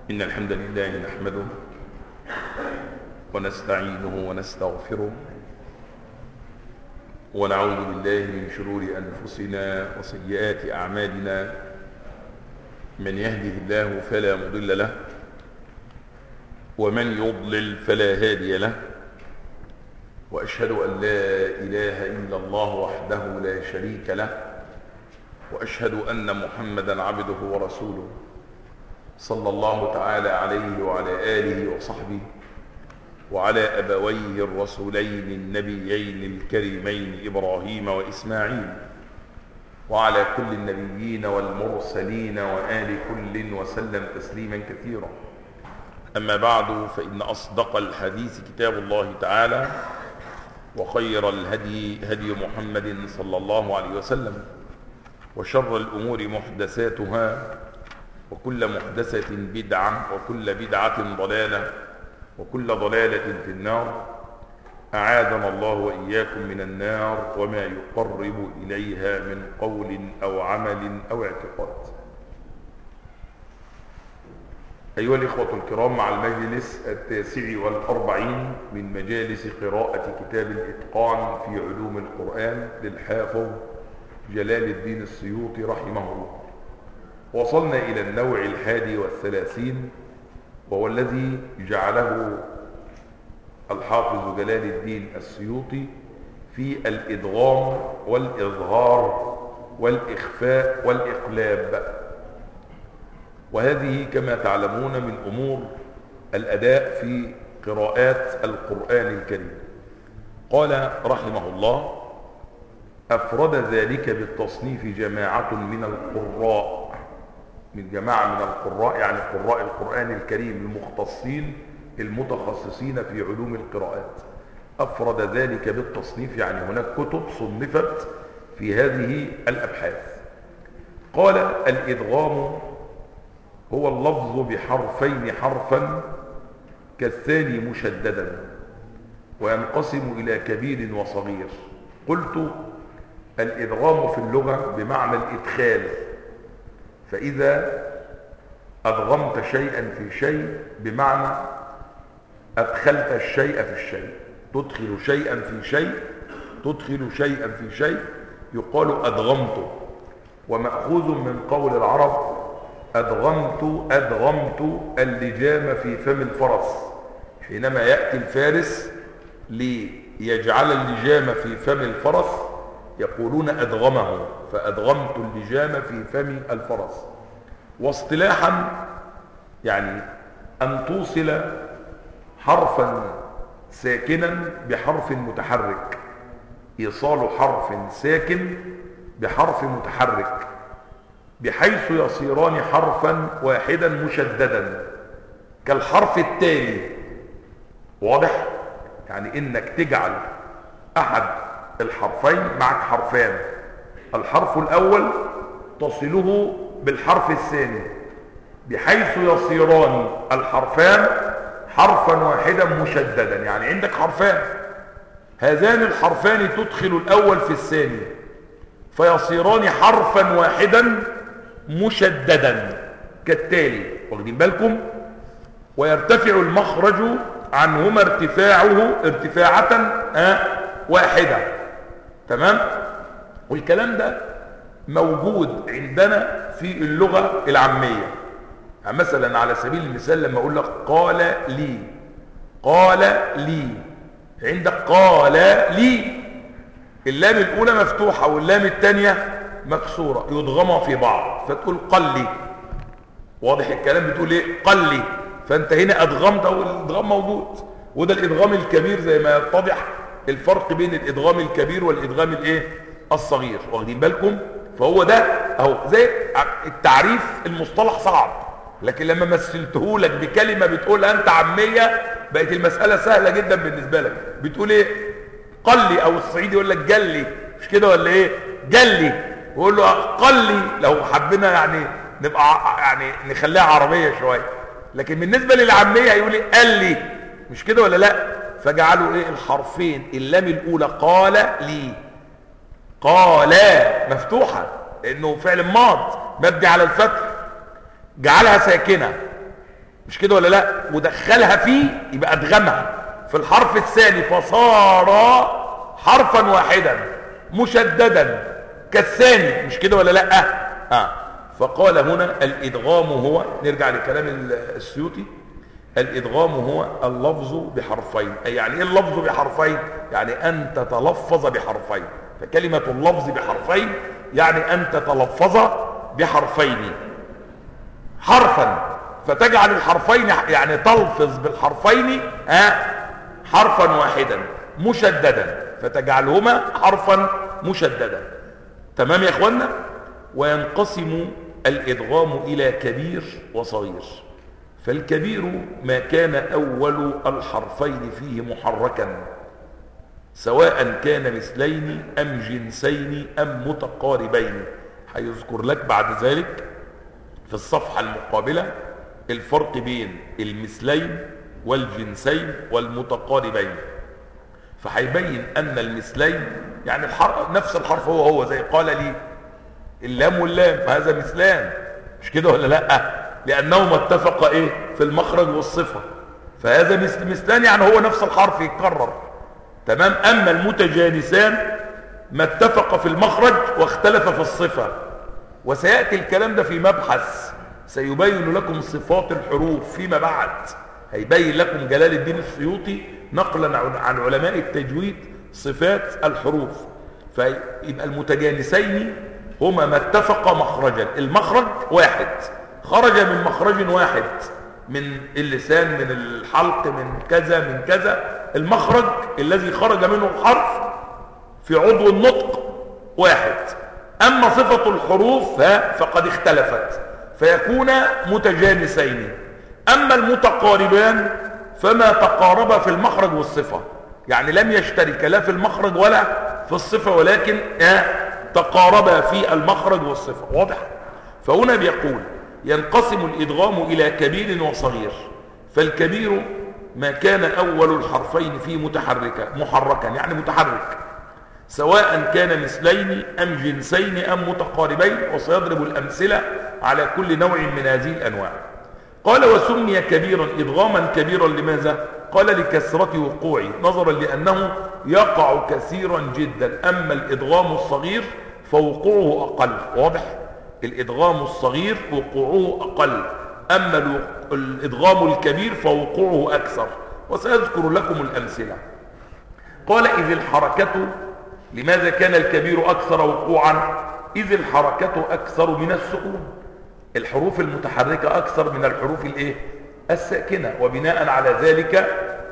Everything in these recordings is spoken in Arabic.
إن الحمد لله نحمده ونستعينه ونستغفره ونعوذ بالله من شرور أنفسنا وسيئات أعمالنا. من يهده الله فلا مضل له ومن يضلل فلا هادي له، وأشهد أن لا إله إلا الله وحده لا شريك له، وأشهد أن محمدا عبده ورسوله صلى الله تعالى عليه وعلى آله وصحبه وعلى أبويه الرسولين النبيين الكريمين إبراهيم وإسماعيل، وعلى كل النبيين والمرسلين وآل كل وسلم تسليما كثيرا. أما بعد، فإن أصدق الحديث كتاب الله تعالى، وخير الهدي هدي محمد صلى الله عليه وسلم، وشر الأمور محدثاتها، وكل محدثة بدعة، وكل بدعة ضلالة، وكل ضلالة في النار. أعاذنا الله وإياكم من النار وما يقرب إليها من قول أو عمل أو اعتقاد. أيها الإخوة الكرام، مع المجلس 49 من مجالس قراءة كتاب الإتقان في علوم القرآن للحافظ جلال الدين السيوطي رحمه الله، وصلنا إلى النوع 31، وهو الذي جعله الحافظ جلال الدين السيوطي في الإدغام والإظهار والإخفاء والإقلاب. وهذه كما تعلمون من أمور الأداء في قراءات القرآن الكريم. قال رحمه الله: أفرد ذلك بالتصنيف جماعة من القراء، من جماعة من القراء يعني قراء القرآن الكريم المختصين المتخصصين في علوم القراءات. أفرد ذلك بالتصنيف يعني هناك كتب صنفت في هذه الأبحاث. قال: الإدغام هو اللفظ بحرفين حرفا كالثاني مشددا، وينقسم إلى كبير وصغير. قلت: الإدغام في اللغة بمعنى الإدخال، فإذا أدغمت شيئا في شيء بمعنى أدخلت الشيء في الشيء، تدخل شيئا في شيء، تدخل شيئا في شيء، يقال أدغمت. ومأخوذ من قول العرب: أدغمت اللجام في فم الفرس. حينما يأتي الفارس ليجعل اللجام في فم الفرس يقولون أدغمه، فأدغمت اللجام في فم الفرس. واصطلاحا يعني أن توصل حرفا ساكنا بحرف متحرك، إيصال حرف ساكن بحرف متحرك بحيث يصيران حرفا واحدا مشددا كالحرف التالي. واضح؟ يعني إنك تجعل أحد الحرفين، معك حرفان، الحرف الأول تصله بالحرف الثاني بحيث يصيران الحرفان حرفا واحدا مشددا. يعني عندك حرفان، هذان الحرفان تدخل الأول في الثاني فيصيران حرفا واحدا مشددا كالتالي. واخدين بالكم؟ ويرتفع المخرج عنهما ارتفاعة واحدة. تمام؟ والكلام ده موجود عندنا في اللغة العامية. يعني مثلا على سبيل المثال لما اقول لك قال لي، قال لي، عندك قال لي اللام الاولى مفتوحة واللام الثانية مكسورة، يضغمها في بعض فتقول قل لي. واضح الكلام؟ بتقول ايه؟ قل لي. فانت هنا ادغمت، والادغام موجود، وده الادغام الكبير زي ما يتضح الفرق بين الادغام الكبير والادغام الايه الصغير. واخدين بالكم؟ فهو ده اهو زي التعريف. المصطلح صعب، لكن لما مثلته لك بكلمه بتقولها انت عاميه بقت المساله سهله جدا بالنسبه لك. بتقول ايه؟ قلي، او الصعيدي يقول لك جلي، مش كده ولا ايه؟ جلي، ويقول له قلي لو حبينا يعني نبقى يعني نخليها عربيه شويه. لكن بالنسبه للعاميه يقول لي قال لي، مش كده ولا لا؟ فجعلوا ايه الحرفين اللام الاولى قال لي، قال مفتوحه لانه فعل ماض مبني على الفتح، جعلها ساكنه مش كده ولا لا؟ ودخلها فيه يبقى ادغمها في الحرف الثاني فصار حرفا واحدا مشددا كالثاني، مش كده ولا لا؟ فقال هنا الادغام هو، نرجع لكلام السيوطي، الادغام هو اللفظ بحرفين. أي يعني ايه اللفظ بحرفين؟ يعني ان تتلفظ بحرفين. فكلمة اللفظ بحرفين يعني ان تتلفظ بحرفين، حرفا، فتجعل الحرفين يعني تلفظ بالحرفين حرفا واحدا مشددا، فتجعلهما حرفا مشددا. تمام يا اخوانا؟ وينقسم الادغام الى كبير وصغير. فالكبير ما كان اول الحرفين فيه محركا، سواء كان مثلين ام جنسين ام متقاربين. هيذكر لك بعد ذلك في الصفحة المقابلة الفرق بين المثلين والجنسين والمتقاربين. فهيبين ان المثلين يعني نفس الحرف هو زي قال لي اللام واللام، هذا مثلان، مش كده ولا لا؟ لانهما اتفقا ايه في المخرج والصفة، فهذا مثلان يعني هو نفس الحرف يتكرر. تمام. اما المتجانسان ما اتفق في المخرج واختلف في الصفة، وسيأتي الكلام ده في مبحث سيبين لكم صفات الحروف فيما بعد. هيبين لكم جلال الدين السيوطي نقلا عن علماء التجويد صفات الحروف. فيبقى المتجانسين هما ما اتفق مخرجا، المخرج واحد، خرج من مخرج واحد، من اللسان، من الحلق، من كذا من كذا، المخرج الذي خرج منه الحرف في عضو النطق واحد. أما صفة الحروف فقد اختلفت فيكون متجانسين. أما المتقاربان فما تقاربا في المخرج والصفة، يعني لم يشترك لا في المخرج ولا في الصفة، ولكن تقاربا في المخرج والصفة. واضح؟ فهنا بيقول ينقسم الإدغام إلى كبير وصغير. فالكبير ما كان أول الحرفين فيه محركا يعني متحرك، سواء كان مثلين أم جنسين أم متقاربين. وسيضرب الأمثلة على كل نوع من هذه الأنواع. قال وسمي كبيرا إدغاما كبيرا لماذا؟ قال لكثرة وقوعه، نظرا لأنه يقع كثيرا جدا. أما الإدغام الصغير فوقوعه أقل. واضح؟ الإدغام الصغير وقوعه أقل، أما الإدغام الكبير فوقوعه أكثر. وسيذكر لكم الأمثلة. قال إذ الحركة، لماذا كان الكبير أكثر وقوعا؟ إذ الحركة أكثر من السكون، الحروف المتحركة أكثر من الحروف الساكنة، وبناء على ذلك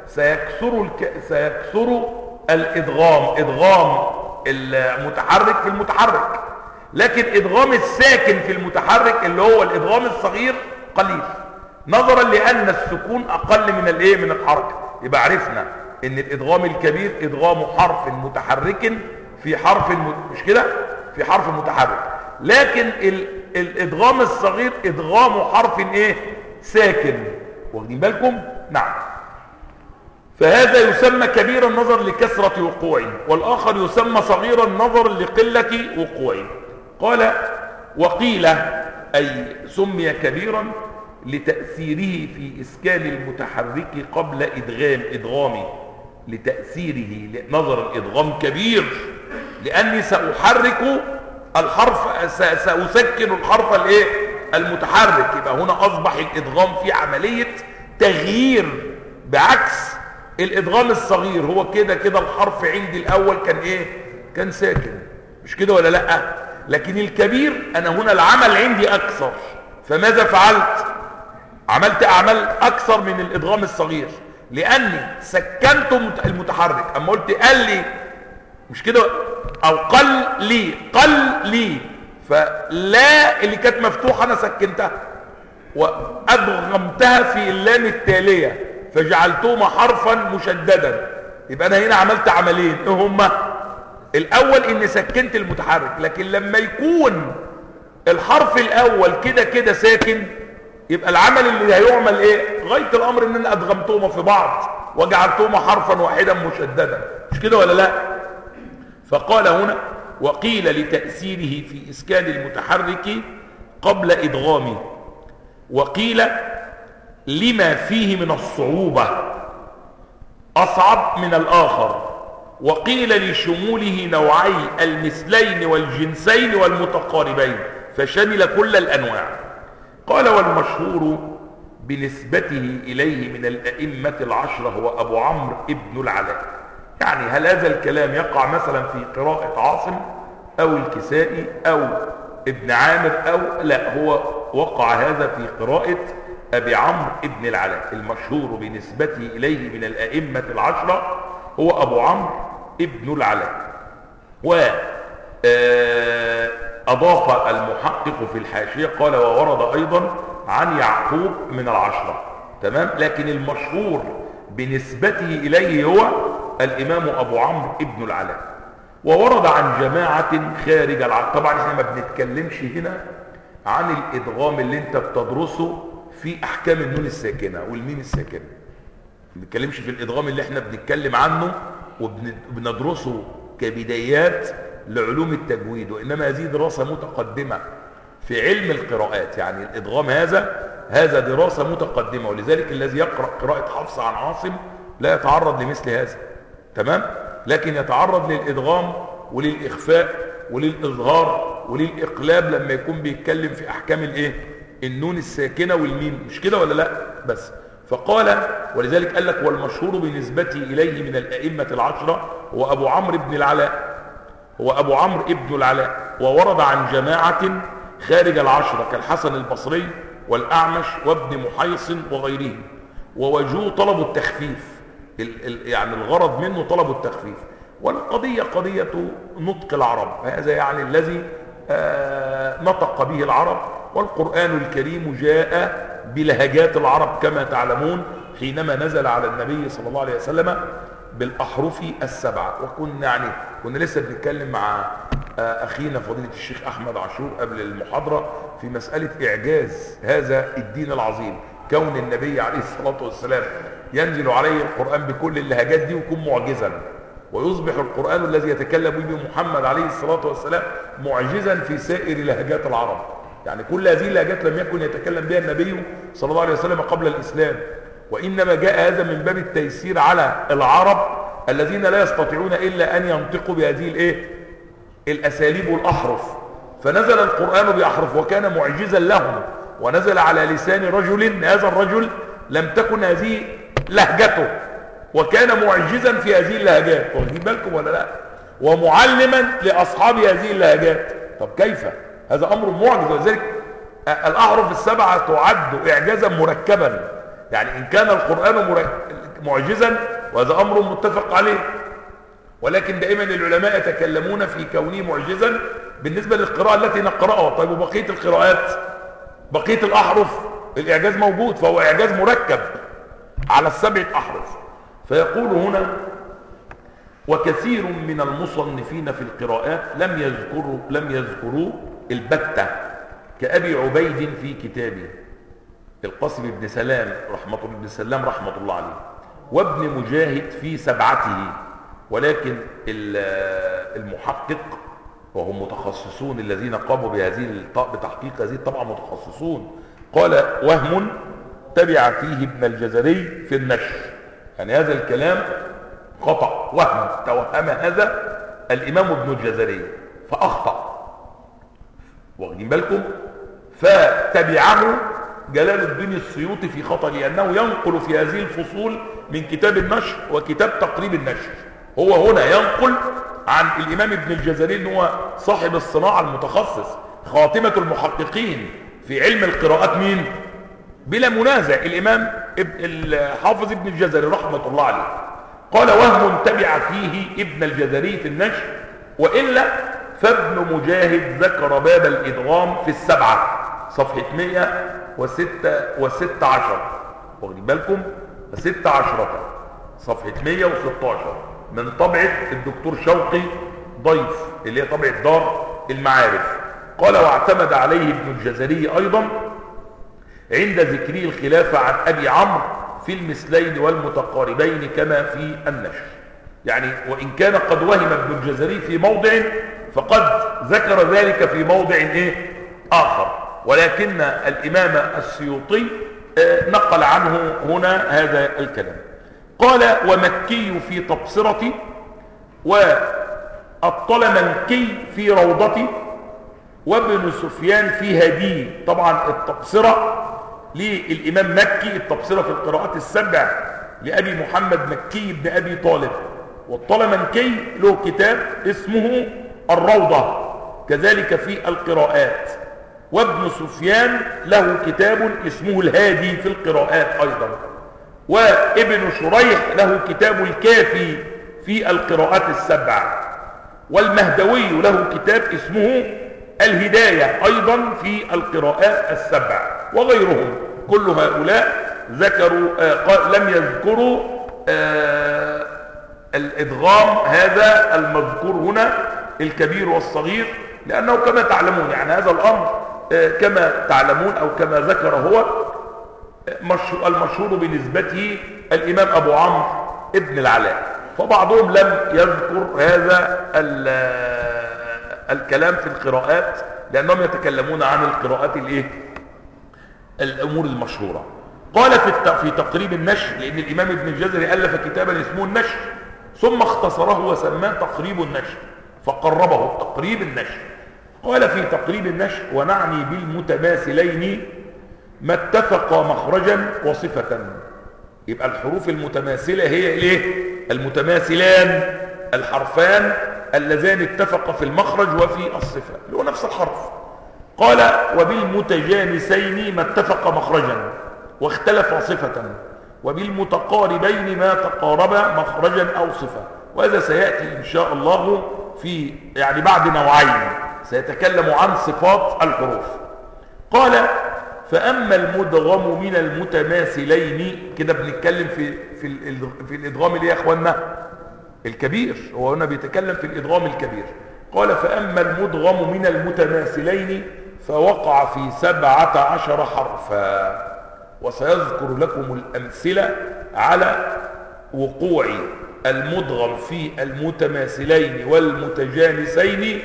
سيكثر الإدغام، إدغام المتحرك في المتحرك، لكن إدغام الساكن في المتحرك اللي هو الإدغام الصغير قليل، نظرا لأن السكون أقل من الحركة. يبقى عرفنا ان الادغام الكبير ادغام حرف متحرك في حرف مش كده، في حرف متحرك، لكن الادغام الصغير ادغام حرف ساكن. واخدين بالكم؟ نعم. فهذا يسمى كبيرا نظر لكثرة وقوعه، والاخر يسمى صغيرا نظر لقلة وقوعه. قال وقيل اي سمي كبيرا لتأثيره في إسكان المتحرك قبل إدغامه، لتأثيره نظر الإدغام كبير لأني سأحرك الحرف، سأسكن الحرف المتحرك. يبقى هنا أصبح الإدغام في عملية تغيير، بعكس الإدغام الصغير. هو كده الحرف عندي الأول كان ساكن، مش كده ولا لأ؟ لكن الكبير أنا هنا العمل عندي أكثر، فماذا فعلت؟ عملت أعمال أكثر من الإدغام الصغير، لأني سكنت المتحرك. أما قلت قل لي، مش كده، أو قل لي، فلا اللي كانت مفتوحة أنا سكنتها وأدغمتها في اللام التالية فجعلتهما حرفا مشددا. يبقى أنا هنا عملت عملين، إيه هما؟ الأول إني سكنت المتحرك، لكن لما يكون الحرف الأول كده ساكن، يبقى العمل اللي هيعمل غاية الامر ان انا ادغمتهما في بعض وجعلتهما حرفا واحدا مشددا، مش كده ولا لا؟ فقال هنا وقيل لتأثيره في اسكان المتحرك قبل ادغامه، وقيل لما فيه من الصعوبة أصعب من الآخر، وقيل لشموله نوعي المثلين والجنسين والمتقاربين فشمل كل الأنواع. قال والمشهور بنسبته إليه من الأئمة العشرة هو أبو عمرو ابن العلاء. يعني هل هذا الكلام يقع مثلا في قراءة عاصم أو الكسائي أو ابن عامر أو لا، هو وقع هذا في قراءة أبي عمرو ابن العلاء. المشهور بنسبته إليه من الأئمة العشرة هو أبو عمرو ابن العلاء. وأضاف المحقق في الحاشية قال وورد أيضا عن يعقوب من العشرة. تمام. لكن المشهور بنسبته إليه هو الإمام أبو عمرو ابن العلاء. وورد عن جماعة خارج العقل. طبعا احنا ما بنتكلمش هنا عن الإدغام اللي انت بتدرسه في أحكام النون الساكنة والميم الساكنة. ما بنتكلمش في الإدغام اللي احنا بنتكلم عنه وبندرسه كبدايات لعلوم التجويد، وإنما هذه دراسة متقدمة في علم القراءات. يعني الإدغام هذا دراسة متقدمة، ولذلك الذي يقرأ قراءة حفص عن عاصم لا يتعرض لمثل هذا. تمام. لكن يتعرض للإدغام وللإخفاء وللإظهار وللإقلاب لما يكون بيتكلم في أحكام النون الساكنة والميم. مش كده ولا لا؟ بس فقال ولذلك قال لك والمشهور بنسبته إليه من الأئمة العشرة هو أبو عمرو ابن العلاء، وورد عن جماعة خارج العشرة كالحسن البصري والأعمش وابن محيصن وغيرهم، ووجهه طلب التخفيف. يعني الغرض منه طلب التخفيف، والقضية قضية نطق العرب. هذا يعني الذي نطق به العرب، والقرآن الكريم جاء بلهجات العرب كما تعلمون حينما نزل على النبي صلى الله عليه وسلم بالأحرف السبعة. كنا لسه بنتكلم مع أخينا فضيلة الشيخ أحمد عاشور قبل المحاضرة في مسألة إعجاز هذا الدين العظيم، كون النبي عليه الصلاة والسلام ينزل عليه القرآن بكل اللهجات دي ويكون معجزا، ويصبح القرآن الذي يتكلم به محمد عليه الصلاة والسلام معجزا في سائر لهجات العرب. يعني كل هذه اللهجات لم يكن يتكلم بها النبي صلى الله عليه وسلم قبل الإسلام، وإنما جاء هذا من باب التيسير على العرب الذين لا يستطيعون إلا أن ينطقوا بهذه الأساليب والأحرف. فنزل القرآن بأحرف وكان معجزا لهم، ونزل على لسان رجل، هذا الرجل لم تكن هذه لهجته، وكان معجزا في هذه اللهجات. واخدين بالكم ولا لا؟ ومعلما لأصحاب هذه اللهجات. طب كيف؟ هذا أمر معجز. ولذلك الأحرف السبعة تعد إعجازا مركبا. يعني إن كان القرآن معجزا وهذا أمر متفق عليه، ولكن دائما العلماء يتكلمون في كونه معجزا بالنسبة للقراءة التي نقرأها. طيب وبقية القراءات، بقية الأحرف الإعجاز موجود، فهو إعجاز مركب على السبعة أحرف. فيقول هنا وكثير من المصنفين في القراءات لم يذكروا البتة كأبي عبيد في كتابه، القاسم بن سلام رحمة الله عليه، وابن مجاهد في سبعته. ولكن المحقق وهم متخصصون الذين قاموا بتحقيق هذه الطبعة متخصصون، قال وهم تبع فيه ابن الجزري في النشر. يعني هذا الكلام خطأ، وهم توهم هذا الإمام ابن الجزري فأخطأ. واخدين بالكم؟ فتبعه جلال الدين السيوطي في خطأ، لأنه ينقل في هذه الفصول من كتاب النشر وكتاب تقريب النشر. هو هنا ينقل عن الإمام ابن الجزري، إن هو صاحب الصناعة المتخصص، خاتمة المحققين في علم القراءات مين؟ بلا منازع الإمام الحافظ ابن الجزري رحمة الله عليه. قال وهم تبع فيه ابن الجزري في النشر، وإلا فابن مجاهد ذكر باب الإدغام في السبعة صفحة 116. واخدين بالكم؟ 16 صفحة 116 من طبعة الدكتور شوقي ضيف اللي هي طبعة دار المعارف. قال واعتمد عليه ابن الجزري أيضا عند ذكره الخلافة عن أبي عمرو في المثلين والمتقاربين كما في النشر. يعني وإن كان قد وهم ابن الجزري في موضع فقد ذكر ذلك في موضع آخر، ولكن الإمام السيوطي نقل عنه هنا هذا الكلام. قال ومكي في تبصرتي والطلمنكي في روضتي وابن سفيان في هدي. طبعا التبصرة للإمام مكي، التبصرة في القراءات السبع لأبي محمد مكي بن أبي طالب، والطلمنكي له كتاب اسمه الروضة كذلك في القراءات، وابن سفيان له كتاب اسمه الهادي في القراءات أيضا، وابن شريح له كتاب الكافي في القراءات السبع، والمهدوي له كتاب اسمه الهداية أيضا في القراءات السبع، وغيرهم. كل هؤلاء ذكروا لم يذكروا الإدغام هذا المذكور هنا الكبير والصغير، لأنه كما تعلمون يعني هذا الأمر كما تعلمون أو كما ذكر هو المشهور بنسبته الإمام أبو عمرو ابن العلاء، فبعضهم لم يذكر هذا الكلام في القراءات لأنهم يتكلمون عن القراءات الأمور المشهورة. قال في تقريب النشر، لأن الإمام ابن الجزري ألف كتابا اسمه النشر ثم اختصره وسماه تقريب النشر فقربه تقريب النشر. قال في تقريب النشر ونعني بالمتماثلين ما اتفق مخرجا وصفة. يبقى الحروف المتماثلة هي الايه؟ المتماثلان، الحرفان اللذان اتفقا في المخرج وفي الصفة اللي هو نفس الحرف. قال وبالمتجانسين ما اتفق مخرجا واختلف صفة، وبالمتقاربين ما تقارب مخرجا أو صفة. وهذا سيأتي إن شاء الله في يعني بعد نوعين سيتكلم عن صفات الحروف. قال فأما المدغم من المتماثلين، كده بنتكلم في الإدغام اللي يا أخوانا الكبير، هو هنا بيتكلم في الإدغام الكبير. قال فأما المدغم من المتماثلين فوقع في 17 حرفا، وسيذكر لكم الأمثلة على وقوع المدغم في المتماثلين والمتجانسين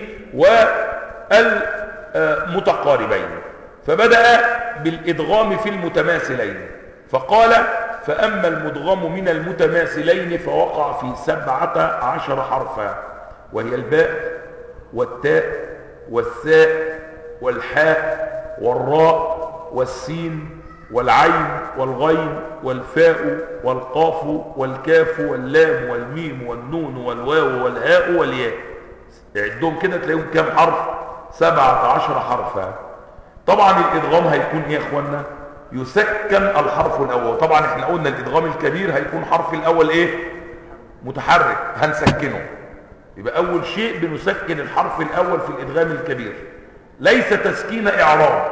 والمتقاربين. فبدأ بالإدغام في المتماثلين فقال فأما المدغم من المتماثلين فوقع في 17 حرفا، وهي الباء والتاء والثاء والحاء والراء والسين والعين والغين والفاء والقاف والكاف واللام والميم والنون والواو والهاء والياء. عدهم كده تلاقيهم كام حرف؟ 17 حرفا. طبعا الإدغام هيكون ايه يا اخوانا؟ يسكن الحرف الأول. طبعا احنا قلنا الإدغام الكبير هيكون حرف الأول ايه؟ متحرك، هنسكنه. يبقى أول شيء بنسكن الحرف الأول في الإدغام الكبير، ليس تسكين إعراب.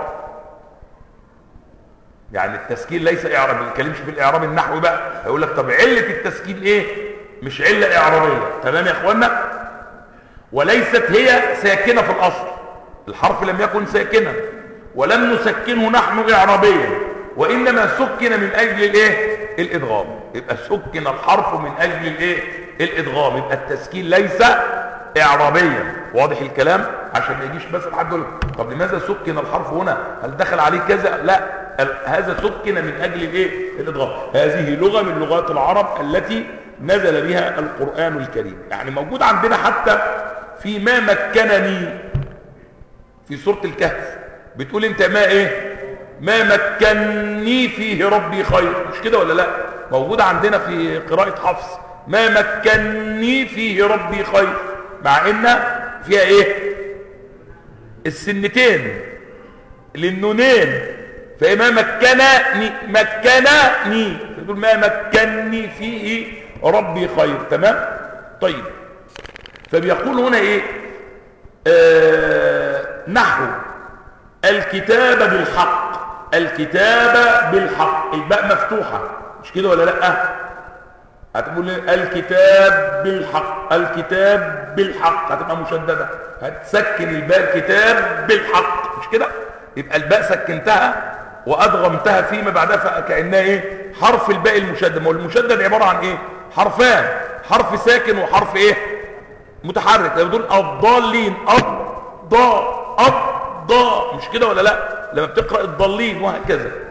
يعني التسكين ليس إعراب، ما بنتكلمش في الإعراب النحوي بقى. هيقول لك طب علة التسكين إيه؟ مش علة إعرابية، تمام يا إخوانا؟ وليست هي ساكنة في الأصل، الحرف لم يكن ساكنا ولم نسكنه نحن إعرابيا، وإنما سكن من أجل الإيه؟ الإدغام. يبقى سكن الحرف من أجل الإيه؟ الإدغام. يبقى التسكين ليس إعرابيا. واضح الكلام؟ عشان ما يجيش بس حد يقول طب لماذا سكن الحرف هنا؟ هل دخل عليه كذا؟ لا، هذا سكن من أجل الإيه؟ الإدغام. هذه لغة من لغات العرب التي نزل بها القرآن الكريم. يعني موجود عندنا حتى في ما مكنني في سورة الكهف، بتقول انت ما ايه؟ ما مكنني فيه ربي خير، مش كده ولا لا؟ موجود عندنا في قراءة حفص ما مكنني فيه ربي خير، مع ان فيها ايه؟ السنتين للنونين. فما مكنني تقول ما مكنني فيه ربي خير، تمام؟ طيب، فبيقول هنا ايه؟ نحو الكتاب بالحق، الكتاب بالحق، الباء مفتوحة مش كده ولا لا؟ هتقول الكتاب بالحق، الكتاب بالحق هتبقى مشددة، هتسكن الباء الكتاب بالحق مش كده؟ يبقى الباء سكنتها وأدغمتها فيما بعدها فكأنها ايه؟ حرف الباء المشدد. ما هو المشدد عبارة عن ايه؟ حرفان، حرف ساكن وحرف ايه؟ متحرك. لما بتقول الضالين الضاء مش كده ولا لا؟ لما بتقرأ الضالين وهكذا.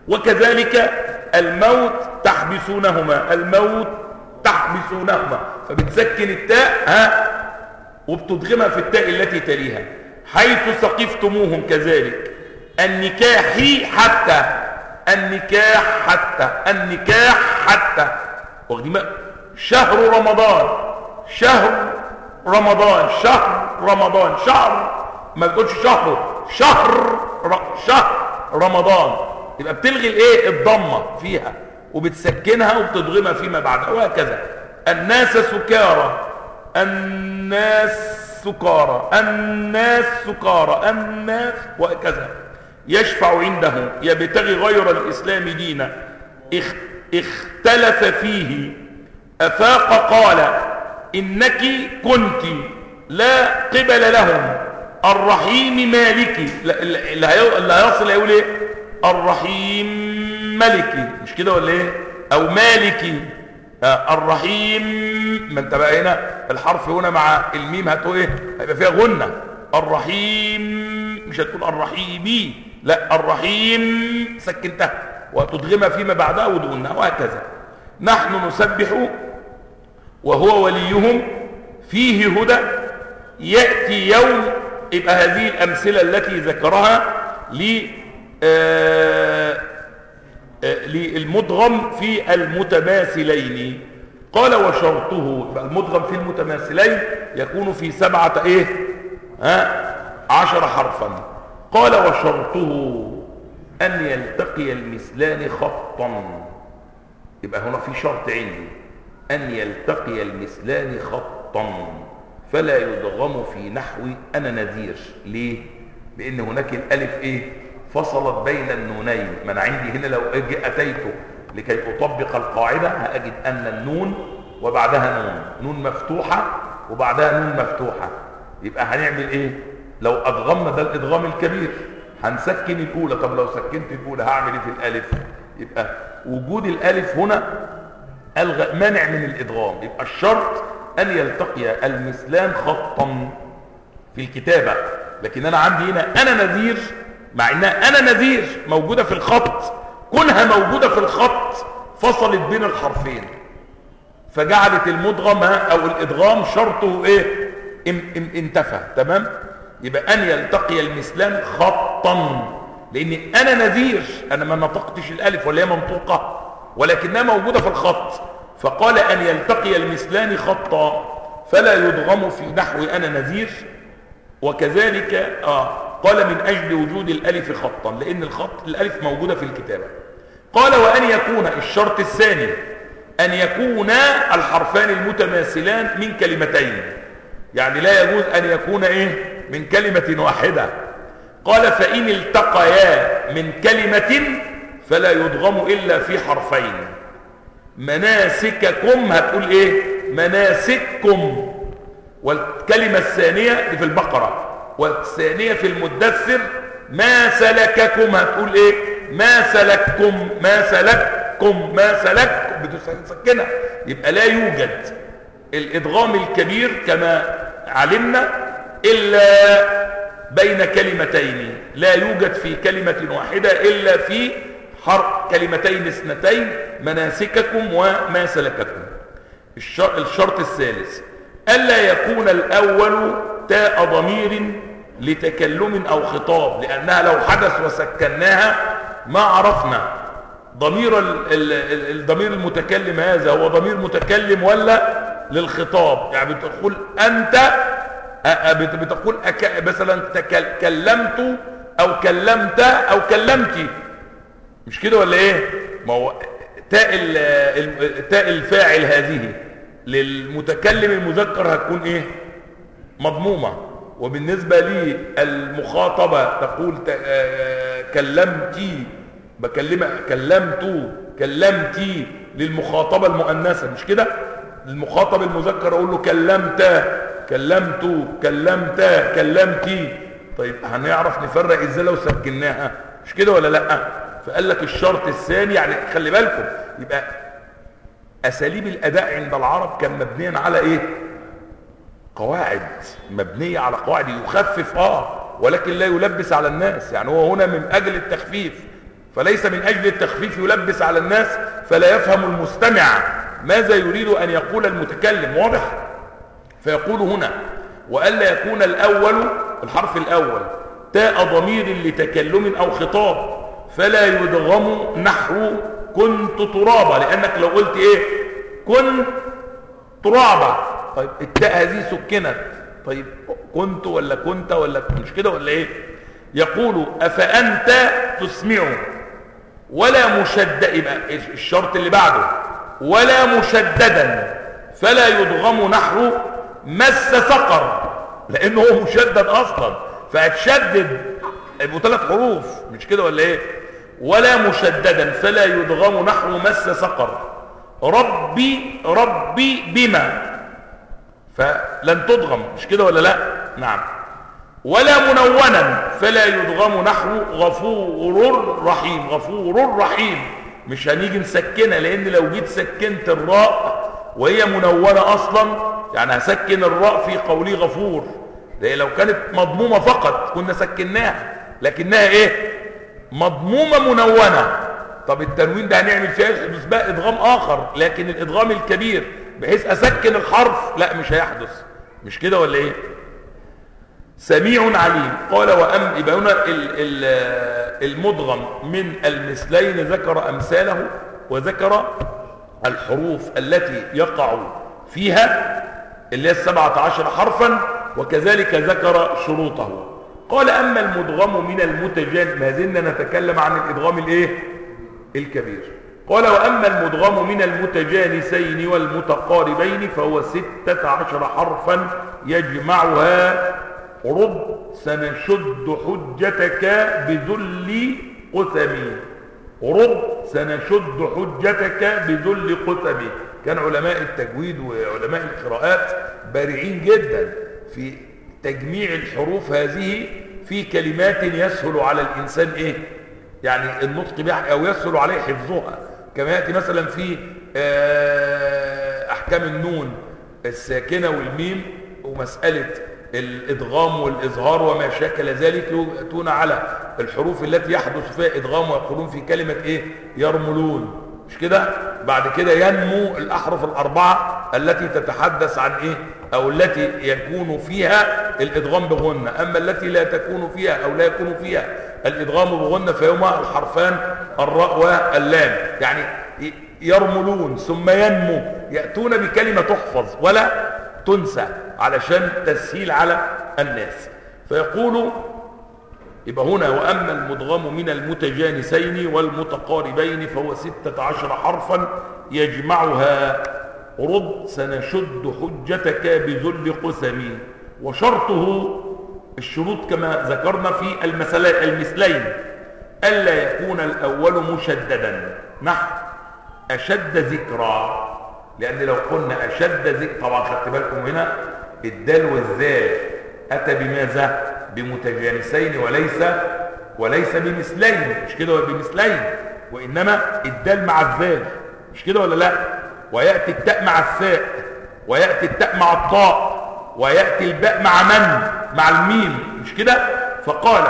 وكذلك الموت تحبسونهما، الموت تحبسونهما، فبتسكن التاء وبتضغمها في التاء التي تليها. حيث ثقفتموهم كذلك. النكاح حتى، النكاح حتى، النكاح حتى. واخدين شهر رمضان، شهر رمضان، شهر رمضان، شهر، ما بتقولش شهر، شهر شهر رمضان. يبقى بتلغي الايه الضمه فيها وبتسكنها وبتضغمها فيما بعدها، وهكذا. الناس سكارى، الناس سكارى، الناس سكارى، الناس، وهكذا. يشفع عنده يبتغي غير الإسلام دينا اختلف فيه أفاق قال إنك كنت لا قبل لهم الرحيم مالكي. اللي هيصل يقول ايه؟ الرحيم ملكي، مش كده ولا ايه؟ او مالكي. الرحيم، ما انت بقى هنا الحرف هنا مع الميم هتقول ايه؟ هيبقى فيها غنة. الرحيم، مش هتقول الرحيمي، لا الرحيم سكنتها وتضغمها فيما بعدها ودونها، وهكذا. نحن نسبح وهو وليهم فيه هدى يأتي يوم. يبقى هذه الأمثلة التي ذكرها للمدغم في المتماثلين. قال وشرطه، يبقى المدغم في المتماثلين يكون في 7 ايه 10 حرفا. قال وشرطه أن يلتقي المثلان خطا. يبقى هنا في شرط عندي، أن يلتقي المثلان خطا فلا يدغم في نحو أنا نذير. ليه؟ لأن هناك الألف إيه؟ فصلت بين النونين. ما أنا عندي هنا لو أتيت لكي أطبق القاعدة هأجد أن النون وبعدها نون، نون مفتوحة وبعدها نون مفتوحة. يبقى هنعمل إيه؟ لو أدغمنا ده الإدغام الكبير هنسكن الأولى. طب لو سكنت الأولى هعمل إيه في الألف؟ يبقى وجود الألف هنا ألغى مانع من الإدغام. يبقى الشرط أن يلتقي المثلان خطا في الكتابة. لكن أنا عندي هنا أنا نذير، مع أنها أنا نذير موجودة في الخط، كونها موجودة في الخط فصلت بين الحرفين فجعلت المدغم أو الإدغام شرطه إيه؟ انتفى. تمام؟ يبقى أن يلتقي المثلان خطا، لأن أنا نذير، أنا ما نطقتش الألف ولا هي منطوقة ولكنها موجودة في الخط، فقال أن يلتقي المثلان خطا فلا يدغم في نحو أنا نذير. وكذلك قال من أجل وجود الألف خطا، لأن الألف موجودة في الكتابة. قال وأن يكون الشرط الثاني أن يكون الحرفان المتماثلان من كلمتين، يعني لا يجوز أن يكون إيه؟ من كلمة واحدة. قال فإن التقيا من كلمة فلا يدغم إلا في حرفين. مناسككم هتقول إيه؟ مناسككم. والكلمة الثانية دي في البقرة، والثانية في المدثر ما سلككم هتقول إيه؟ ما سلككم، ما سلككم، ما سلككم، بتسكنها. يبقى لا يوجد الإدغام الكبير كما علمنا إلا بين كلمتين، لا يوجد في كلمة واحدة إلا في كلمتين اثنتين، مناسككم وما سلككم. الشرط الثالث ألا يكون الأول تاء ضمير لتكلم أو خطاب، لأنها لو حدث وسكناها ما عرفنا الضمير المتكلم هذا هو ضمير متكلم ولا للخطاب. يعني بتقول أنت، بتقول مثلا كلمت أو كلمت أو كلمتي، مش كده ولا إيه؟ ما هو تاء الفاعل هذه للمتكلم المذكر هتكون إيه؟ مضمومة. وبالنسبة للمخاطبة تقول كلمتي، كلمتي للمخاطبة المؤنثة، مش كده؟ المخاطب المذكر اقول له كلمت، كلمتي. طيب هنعرف نفرق ازاي لو سكناها، مش كده ولا لا؟ فقال لك الشرط الثاني، يعني خلي بالكم، يبقى اساليب الاداء عند العرب كان مبنيا على ايه؟ قواعد، مبنية على قواعد، يخفف ولكن لا يلبس على الناس. يعني هو هنا من اجل التخفيف فليس من أجل التخفيف يلبس على الناس فلا يفهم المستمع ماذا يريد أن يقول المتكلم. واضح؟ فيقول هنا وألا يكون الأول الحرف الأول تاء ضمير لتكلم أو خطاب فلا يدغم نحو كنت ترابا، لأنك لو قلت إيه كنت ترابا، طيب التاء هذه سكنت، طيب كنت ولا كنت ولا مش كده ولا إيه؟ يقول أفأنت تسمع ولا مشدد، يبقى الشرط اللي بعده ولا مشددا فلا يدغم نحو مس سقر، لأنه هو مشدد أصلا فهتشدد يبقوا 3 حروف مش كده ولا إيه؟ ولا مشددا فلا يدغم نحو مس سقر. ربي ربي بما فلن تدغم مش كده ولا لا؟ نعم. ولا منونا فلا يدغم نحو غفور رحيم. غفور رحيم مش هنيجي نسكنها، لأن لو جيت سكنت الراء وهي منونة أصلا يعني هسكن الراء في قولي غفور، لأن لو كانت مضمومة فقط كنا سكناها، لكنها إيه؟ مضمومة منونة. طب التنوين ده هنعمل فيها بقى إدغام آخر، لكن الإدغام الكبير بحيث أسكن الحرف لا مش هيحدث، مش كده ولا إيه؟ سميع عليم. قال يبقى هنا المدغم من المثلين ذكر أمثاله وذكر الحروف التي يقع فيها اللي هي 17 حرفا، وكذلك ذكر شروطه. قال أما المدغم من المتجانس، ما زلنا نتكلم عن الإدغام الايه الكبير. قال وأما المدغم من المتجانسين والمتقاربين فهو 16 حرفا يجمعها رب سنشد حجتك بذل قثمي. رب سنشد حجتك بذل قثمي. كان علماء التجويد وعلماء القراءات بارعين جدا في تجميع الحروف هذه في كلمات يسهل على الإنسان إيه؟ يعني النطق بها أو يسهل عليه حفظها، كما يأتي مثلا في أحكام النون الساكنة والميم ومسألة الإدغام والإظهار وما شاكل ذلك، يأتون على الحروف التي يحدث فيها إدغام ويقولون في كلمة إيه؟ يرملون، مش كده؟ بعد كده ينمو الأحرف الأربعة التي تتحدث عن إيه؟ أو التي يكون فيها الإدغام بغنة، أما التي لا تكون فيها أو لا يكون فيها الإدغام بغنة فيهما الحرفان الراء واللام. يعني يرملون ثم ينمو، يأتون بكلمة تحفظ ولا تنسى علشان تسهيل على الناس. فيقول يبقى هنا وأما المدغم من المتجانسين والمتقاربين فهو 16 حرفا يجمعها رد سنشد حجتك بذل قسمي. وشرطه الشروط كما ذكرنا في المثلين ألا يكون الأول مشددا نحو أشد ذكرى، لأن لو قلنا أشد ذكر طبعا خدت بالكم هنا الدال والذال أتى بماذا؟ بمتجانسين وليس بمثلين، مش كده ولا بمثلين، وإنما الدال مع الذال، مش كده ولا لا؟ ويأتي التاء مع الثاء، ويأتي التاء مع الطاء، ويأتي الباء مع الميم، مش كده؟ فقال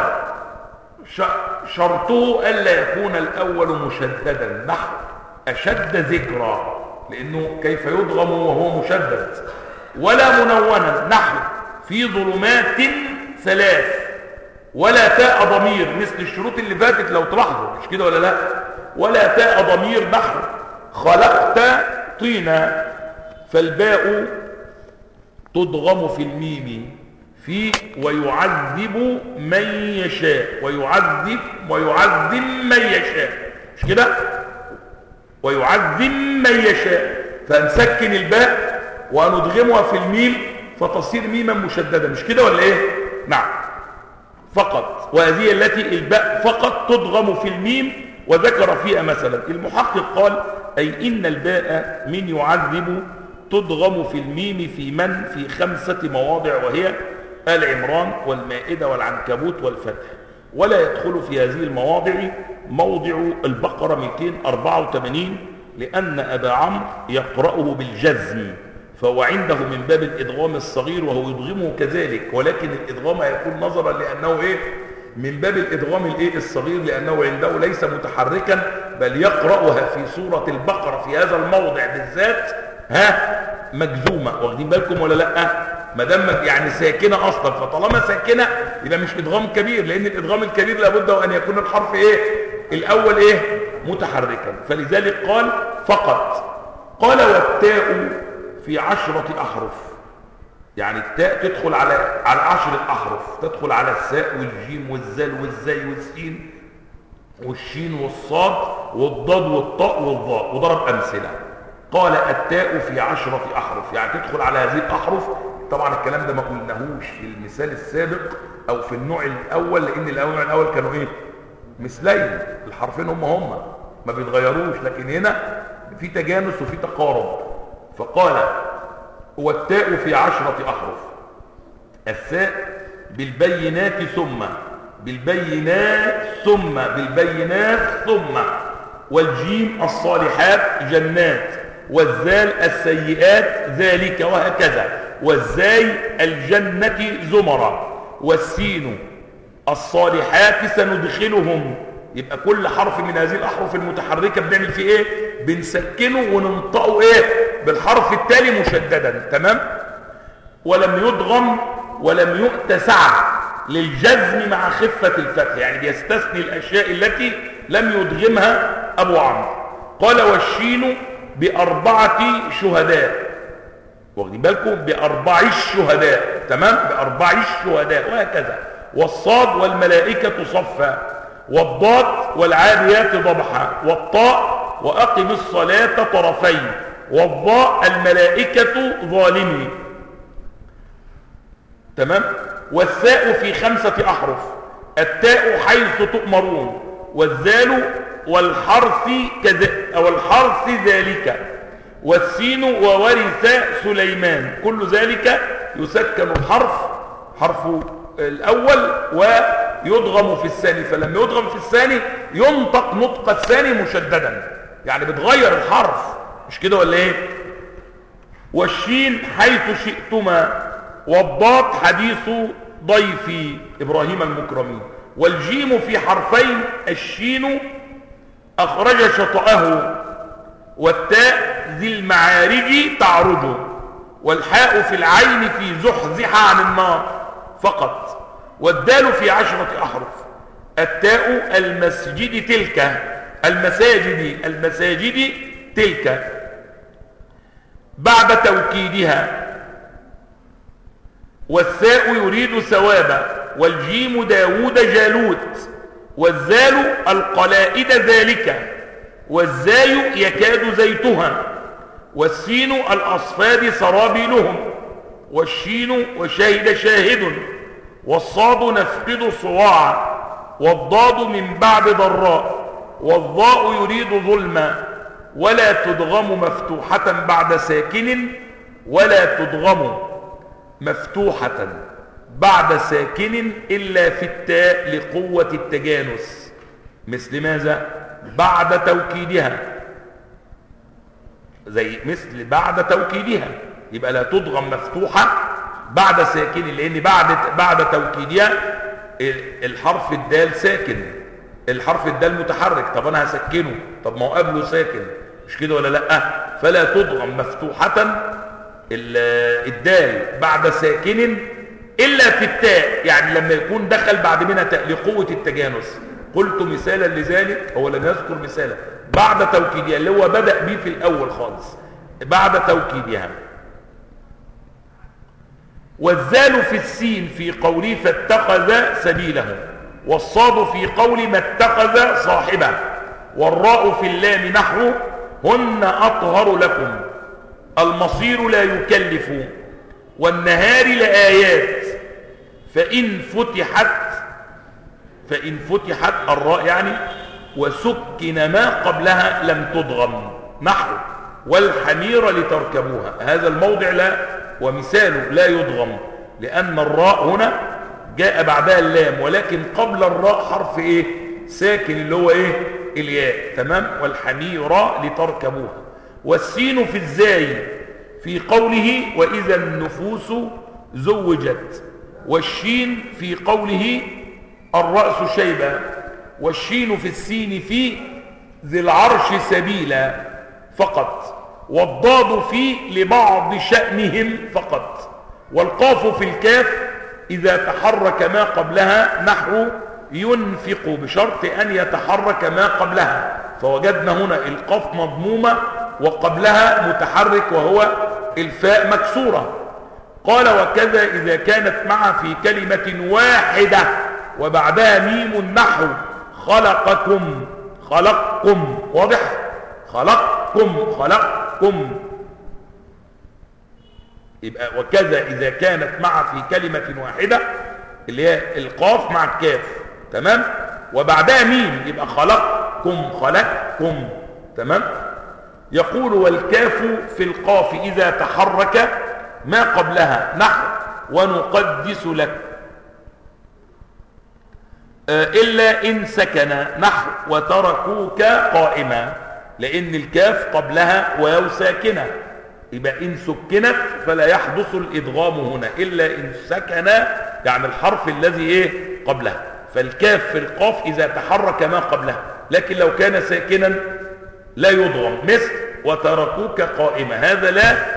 شرطه ألا يكون الأول مشددا نحو أشد ذكرى، لأنه كيف يضغم وهو مشدد، ولا منونا نحو في ظلمات 3، ولا تاء ضمير مثل الشروط اللي فاتت لو تلاحظوا، مش كده ولا لا؟ ولا تاء ضمير نحو خلقت طينا، فالباء تضغم في الميم في ويعذب من يشاء، ويعذب من يشاء، مش كده؟ ويعذب من يشاء، فنسكن الباء وندغمها في الميم فتصير ميما مشددة، مش كده ولا ايه؟ نعم فقط. وهذه التي الباء فقط تضغم في الميم، وذكر فيها مثلا المحقق قال أي إن الباء من يعذب تضغم في الميم في من في 5 مواضع، وهي آل عمران والمائدة والعنكبوت والفتح، ولا يدخل في هذه المواضع موضع البقرة 284 لأن أبا عمرو يقرأه بالجزم، فهو عنده من باب الإدغام الصغير وهو يدغمه كذلك، ولكن الإدغام يكون نظرا لأنه إيه؟ من باب الإدغام الإيه الصغير، لأنه عنده ليس متحركا، بل يقرأها في سورة البقرة في هذا الموضع بالذات مجزومة. واخدين بالكم ولا لأ؟ ما دام يعني ساكنة أصلا، فطالما ساكنة يبقى مش إدغام كبير، لأن الإدغام الكبير لابد وأن يكون الحرف الأول متحركا. فلذلك قال فقط. قال والتاء في 10 أحرف، يعني التاء تدخل على 10 أحرف، تدخل على الساء والجيم والزال والزاي والسين والشين والصاد والضاد والطاء والظاء، وضرب أمثلة. قال التاء في 10 أحرف، يعني تدخل على هذه الأحرف. طبعا الكلام ده ما قلناهوش في المثال السابق أو في النوع الأول، لأن النوع الأول كانوا مثلين، الحرفين هم ما بيتغيروش، لكن هنا في تجانس وفي تقارب. فقال والتاء في 10 أحرف، الثاء بالبينات ثم، بالبينات ثم، بالبينات ثم، والجيم الصالحات جنات، والزال السيئات ذلك وهكذا، والزاي الجنة زمرا، والسين الصالحات سندخلهم. يبقى كل حرف من هذه الأحرف المتحركة بنعمل فيه بنسكنه وننطقه بالحرف التالي مشددا. تمام. ولم يدغم ولم يؤت سعة للجزم مع خفة الفتح، يعني بيستثني الأشياء التي لم يدغمها أبو عمرو. قال والشين ب4 شهداء، واخدين بالكم، ب4 الشهداء. تمام، ب4 الشهداء وهكذا. والصاد والملائكة صفا، والضاد والعاديات ضبحا، والطاء وأقم الصلاة طرفين، والضاء الملائكة ظالمي. تمام. والثاء في 5 أحرف، التاء حيث تؤمرون، والذال والحرث أو الحرث ذلك، والسين وورث سليمان. كل ذلك يسكن الحرف، حرف الأول، ويضغم في الثاني. فلما يضغم في الثاني ينطق نطق الثاني مشددا، يعني بتغير الحرف، مش كده ولا والشين حيث شئتما، والضاد حديث ضيفي إبراهيم المكرمين. والجيم في حرفين، الشين أخرج شطأه، والتاء ذي المعارج تعرج، والحاء في العين في زحزح عن النار فقط. والدال في 10 أحرف، التاء المسجد تلك، المساجد تلك بعد توكيدها. والثاء يريد ثوابا، والجيم داود جالوت، والذال القلائد ذلك، والزاي يكاد زيتها، والسين الأصفاد سرابيلهم، والشين وشاهد شاهد، والصاد نفقد صواعا، والضاد من بعد ضراء، والضاء يريد ظلما، ولا تدغم مفتوحة بعد ساكن، ولا تدغم مفتوحة بعد ساكن إلا في التاء لقوة التجانس. مثل ماذا؟ بعد توكيدها، مثل بعد توكيدها، يبقى لا تدغم مفتوحة بعد ساكن، لأن بعد توكيدها الحرف الدال ساكن، الحرف الدال متحرك. طب أنا هسكنه، طب ما هو قبله ساكن، مش كده ولا لأ؟ فلا تدغم مفتوحة الدال بعد ساكن إلا في التاء، يعني لما يكون دخل بعد منها تاء لقوة التجانس. قلت مثالا لذلك، هو لم يذكر مثالا، بعد توكيدها اللي هو بدأ به في الأول خالص، بعد توكيدها. والذال في السين في قوله فاتخذ سبيله، والصاد في قول ما اتخذ صاحبه، والراء في اللام نحو هن أطهر لكم، المصير لا يكلف، والنهار لآيات، فإن فتحت الراء يعني وسكن ما قبلها لم تضغم، نحو والحمير لتركبوها. هذا الموضع لا، ومثاله لا يضغم، لأن الراء هنا جاء بعدها اللام، ولكن قبل الراء حرف ساكن اللي هو الياء. تمام. والحمير لتركبوها. والسين في الزاي في قوله وإذا النفوس زوجت، والشين في قوله الرأس شيبة، والشين في السين في ذي العرش سبيلا فقط، والضاد في لبعض شأنهم فقط، والقاف في الكاف إذا تحرك ما قبلها نحو ينفق بشرط أن يتحرك ما قبلها، فوجدنا هنا القاف مضمومة وقبلها متحرك وهو الفاء مكسورة. قال وكذا إذا كانت معه في كلمة واحدة وبعدها ميم نحو خلقكم خلقكم، واضح؟ خلقكم خلقكم. يبقى وكذا إذا كانت معه في كلمة واحدة اللي هي القاف مع الكاف، تمام، وبعدها ميم يبقى خلقكم خلقكم، تمام. يقول والكاف في القاف إذا تحرك ما قبلها نحو ونقدس لك إلا إن سكن نحو وتركوك قائما، لأن الكاف قبلها واو ساكنة، يبقى إن سكنت فلا يحدث الإدغام هنا إلا إن سكن، يعني الحرف الذي إيه قبلها. فالكاف في القاف إذا تحرك ما قبلها، لكن لو كان ساكنا لا يضغم، مثل وتركوك قائمة، هذا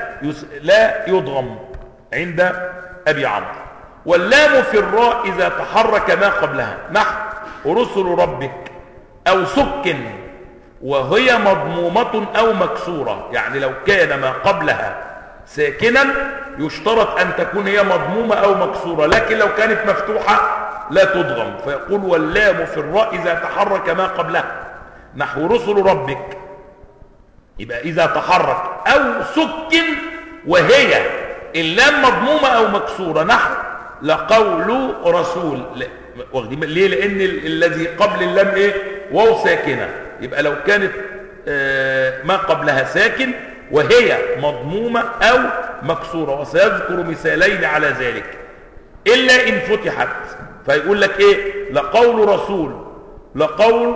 لا يضغم عند أبي عمرو. واللام في الراء إذا تحرك ما قبلها نحو رسل ربك أو سكن وهي مضمومة أو مكسورة، يعني لو كان ما قبلها ساكنا يشترط أن تكون هي مضمومة أو مكسورة، لكن لو كانت مفتوحة لا تضغم. فيقول واللام في الراء إذا تحرك ما قبلها نحو رسل ربك، يبقى إذا تحرك أو سكن وهي اللام مضمومة أو مكسورة نحو لقول رسول. ليه؟ لأن الذي قبل اللام إيه؟ واو ساكنة، يبقى لو كانت ما قبلها ساكن وهي مضمومة أو مكسورة، وسيذكر مثالين على ذلك، إلا إن فتحت. فيقول لك إيه؟ لقول رسول لقول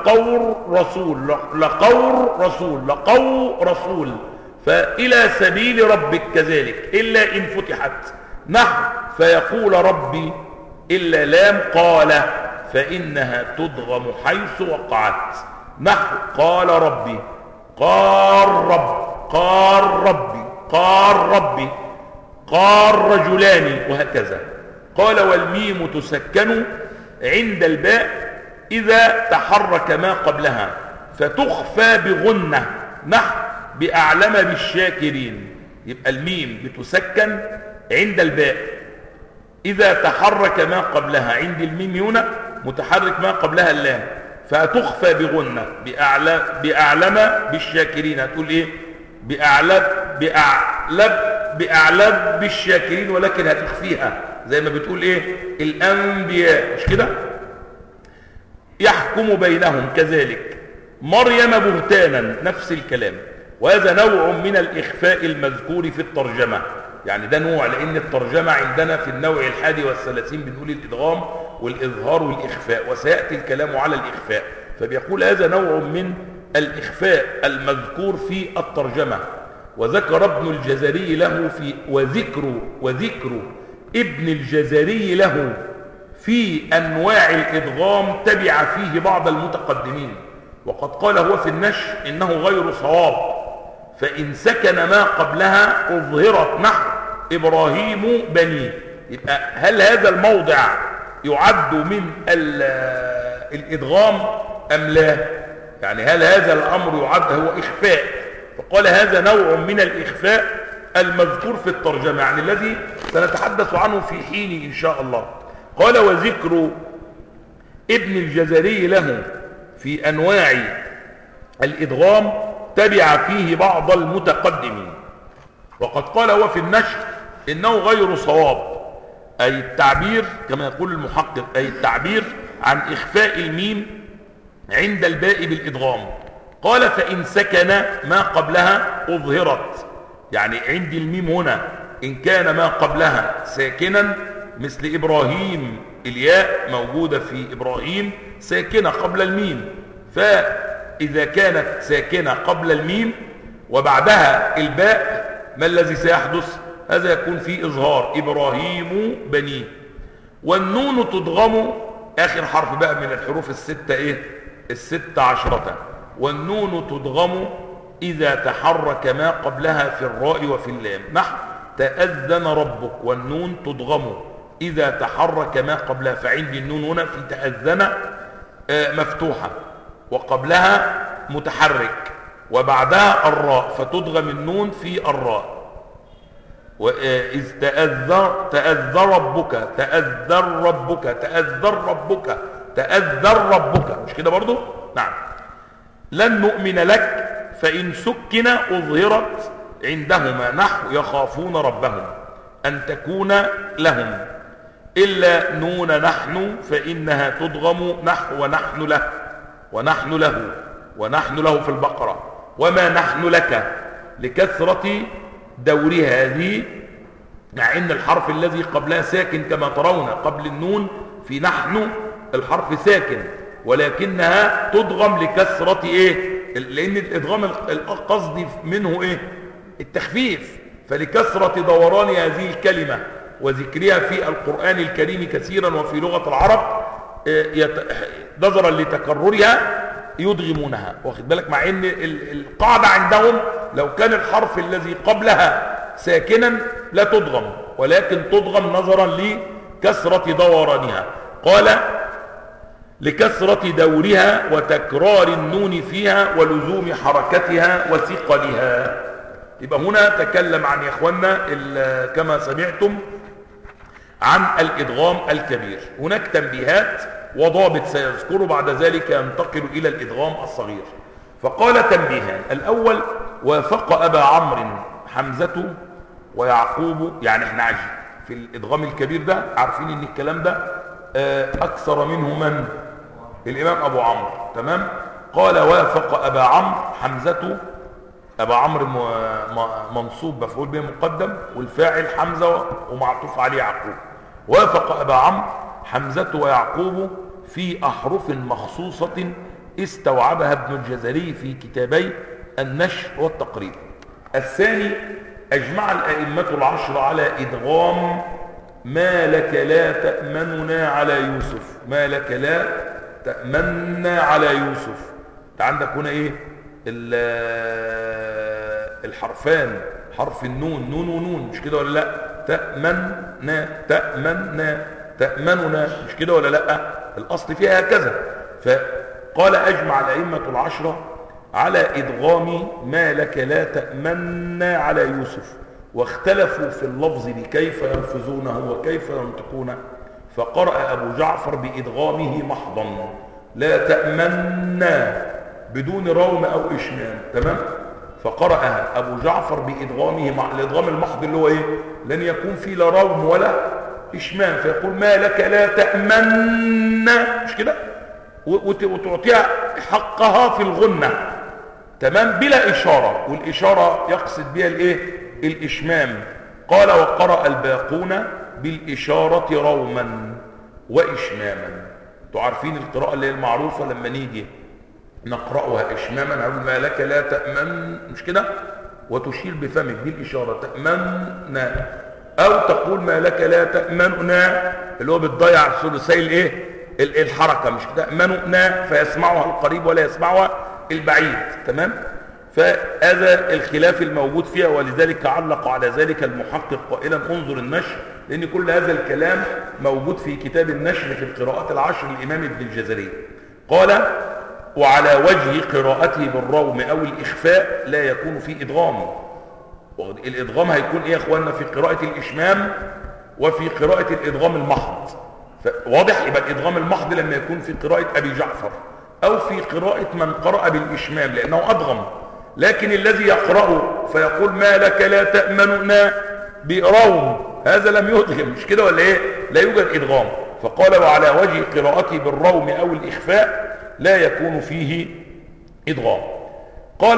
رسول لقول رسول لقول رسول، فإلى سبيل ربك كذلك إلا إن فتحت نحو فيقول ربي إلا لام قال فإنها تضغم حيث وقعت نحو قال ربي قال رب قال ربي قال ربي قال رجلان، وهكذا. قال والميم تسكن عند الباء إذا تحرك ما قبلها فتخفى بغنة نحو بأعلم بالشاكرين. يبقى الميم بتسكن عند الباء إذا تحرك ما قبلها، عند الميم هنا متحرك ما قبلها اللام، فتخفى بغنة بأعلم بالشاكرين. هتقول إيه؟ بأعلم بالشاكرين، ولكن هتخفيها زي ما بتقول إيه؟ الأنبياء، مش كده؟ يحكم بينهم كذلك. مريم بهتانا نفس الكلام، وهذا نوع من الإخفاء المذكور في الترجمة. يعني ده نوع، لأن الترجمة عندنا في النوع 31 بنقول الإدغام والإظهار والإخفاء، وسيأتي الكلام على الإخفاء. فبيقول هذا نوع من الإخفاء المذكور في الترجمة. وذكر ابن الجزري له في وذكر ابن الجزري له في أنواع الإدغام تبع فيه بعض المتقدمين، وقد قال هو في النشر إنه غير صواب، فإن سكن ما قبلها أظهرت نحو إبراهيم بني. يبقى هل هذا الموضع يعد من الإدغام أم لا؟ يعني هل هذا الأمر يعد هو إخفاء؟ فقال هذا نوع من الإخفاء المذكور في الترجمة، يعني الذي سنتحدث عنه في حين إن شاء الله. قال وذكر ابن الجزري له في أنواع الإدغام تبع فيه بعض المتقدمين، وقد قال هو في النشر إنه غير صواب، أي التعبير كما يقول المحقق، أي التعبير عن إخفاء الميم عند الباء بالإدغام. قال فإن سكن ما قبلها أظهرت، يعني عند الميم هنا إن كان ما قبلها ساكنا مثل إبراهيم، الياء موجودة في إبراهيم ساكنة قبل الميم، فإذا كانت ساكنة قبل الميم وبعدها الباء ما الذي سيحدث؟ هذا يكون فيه إظهار إبراهيم بني. والنون تضغم آخر حرف بقى من الحروف الستة إيه؟ الستة عشرة. والنون تدغم إذا تحرك ما قبلها في الراء وفي اللام، نحو تأذن ربك، والنون تدغم إذا تحرك ما قبلها. فعندي النون هنا في تأذن مفتوحة وقبلها متحرك وبعدها الراء، فتدغم النون في الراء. وإذ تأذر ربك، تأذر ربك، تأذر ربك، تأذر ربك، مش كده برضو؟ نعم. لن نؤمن لك فإن سكن أظهرت عندهما، نحو يخافون ربهم أن تكون لهم. إلا نون نحن فإنها تدغم، نحو ونحن له، ونحن له، ونحن له في البقرة. وما نحن لك لكثرة دورها هذه، مع ان الحرف الذي قبلها ساكن كما ترون. قبل النون في نحن الحرف ساكن، ولكنها تدغم لكثرة ايه؟ لان الادغام القصد منه ايه؟ التخفيف. فلكثرة دوران هذه الكلمة وذكرها في القرآن الكريم كثيرا وفي لغة العرب نظرا لتكررها يدغمونها، واخد بالك؟ مع ان القاعدة عندهم لو كان الحرف الذي قبلها ساكنا لا تدغم، ولكن تدغم نظرا لكثرة دورانها. قال لكثرة دورها وتكرار النون فيها ولزوم حركتها وثقلها. يبقى هنا تكلم عن يا اخوانا كما سمعتم عن الادغام الكبير. هناك تنبيهات وضابط سيذكره، بعد ذلك ينتقل الى الادغام الصغير. فقال تنبيهان: الاول وافق ابا عمرو حمزة ويعقوب، يعني احنا عايزين في الادغام الكبير ده عارفين ان الكلام ده اكثر منه من؟ الامام ابو عمرو، تمام؟ قال وافق ابا عمرو حمزة، ابا عمرو منصوب مفعول به مقدم، والفاعل حمزة ومعطوف عليه يعقوب. وافق ابا عمرو حمزة ويعقوب في احرف مخصوصة استوعبها ابن الجزري في كتابي النشر والتقريب. الثاني اجمع الائمة العشر على ادغام ما لك لا تأمننا على يوسف. ما لك لا تأمننا على يوسف. انت عندك هنا ايه؟ الحرفان، حرف النون، نون ونون، مش كده ولا لا؟ تأمننا، تأمننا، تأمننا، مش كده ولا لا؟ الاصل فيها هكذا. فقال اجمع الائمة العشرة على ادغام ما لك لا تأمننا على يوسف، واختلفوا في اللفظ لكيف يلفظونه وكيف ينطقونه. فقرأ ابو جعفر بادغامه محضا، لا تأمننا بدون روم او اشمام، تمام؟ فقرأها ابو جعفر بادغامه، الادغام المحض اللي هو ايه؟ لن يكون فيه لا روم ولا اشمام، فيقول ما لك لا تأمننا، مش كده؟ وتعطيها حقها في الغنة، تمام؟ بلا اشارة، والاشارة يقصد بها الايه؟ الاشمام. قال وقرأ الباقون بالاشارة روما واشماما. انتوا عارفين القراءة اللي هي المعروفة لما نيجي نقرأها اشماما نقول ما لك لا تأمن، مش كده؟ وتشير بفمك بالاشارة تأمننا، او تقول ما لك لا تأمننا اللي هو بتضيع ثلثي الايه؟ الحركة، مش كده؟ تأمننا فيسمعها القريب ولا يسمعها البعيد، تمام؟ فهذا الخلاف الموجود فيها، ولذلك علق على ذلك المحقق قائلا انظر النشر، لان كل هذا الكلام موجود في كتاب النشر في القراءات العشر للامام ابن الجزري. قال وعلى وجه قراءته بالروم او الاخفاء لا يكون فيه ادغام. الادغام هيكون ايه يا اخواننا؟ في قراءة الاشمام وفي قراءة الادغام المحض. واضح؟ يبقى الادغام المحض لما يكون في قراءة ابي جعفر او في قراءة من قرأ بالاشمام لانه ادغم. لكن الذي يقرأه فيقول ما لك لا تأمننا بروم، هذا لم يدغم، مش كده ولا ايه؟ لا يوجد ادغام. فقال وعلى وجه قراءته بالروم او الاخفاء لا يكون فيه ادغام. قال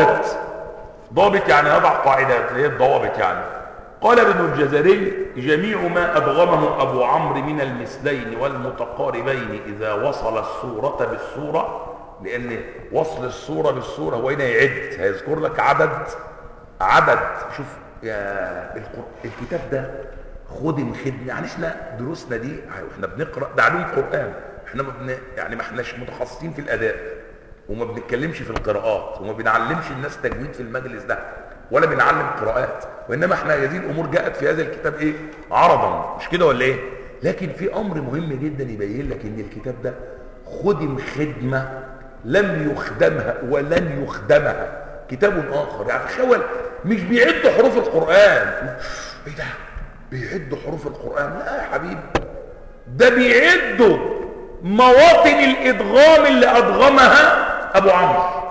ضابط يعني يضع قاعدات، هي الضوابط يعني. قال ابن الجزري جميع ما أدغمه أبو عمرو من المثلين والمتقاربين إذا وصل السورة بالسورة، لأن وصل السورة بالسورة هو هنا يعد، هيذكر لك عدد. شوف يا الكتاب ده خدم خدمة. يعني احنا دروسنا دي واحنا بنقرأ ده علوم قرآن، احنا يعني ما احناش متخصصين في الأداء، وما بنتكلمش في القراءات، وما بنعلمش الناس تجويد في المجلس ده، ولا بنعلم قراءات، وإنما احنا هذه الأمور جاءت في هذا الكتاب ايه؟ عرضا، مش كده ولا ايه؟ لكن في أمر مهم جدا يبين لك ان الكتاب ده خدم خدمة لم يخدمها ولن يخدمها كتاب آخر. يعني تخيل مش بيعد حروف القرآن، ايه ده؟ بيعدوا حروف القرآن؟ لا يا حبيبي، ده بيعدوا مواطن الإدغام اللي أدغمها أبو عمرو.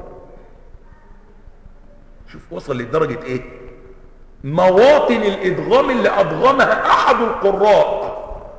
شوف وصل لدرجة إيه؟ مواطن الإدغام اللي أدغمها أحد القراء.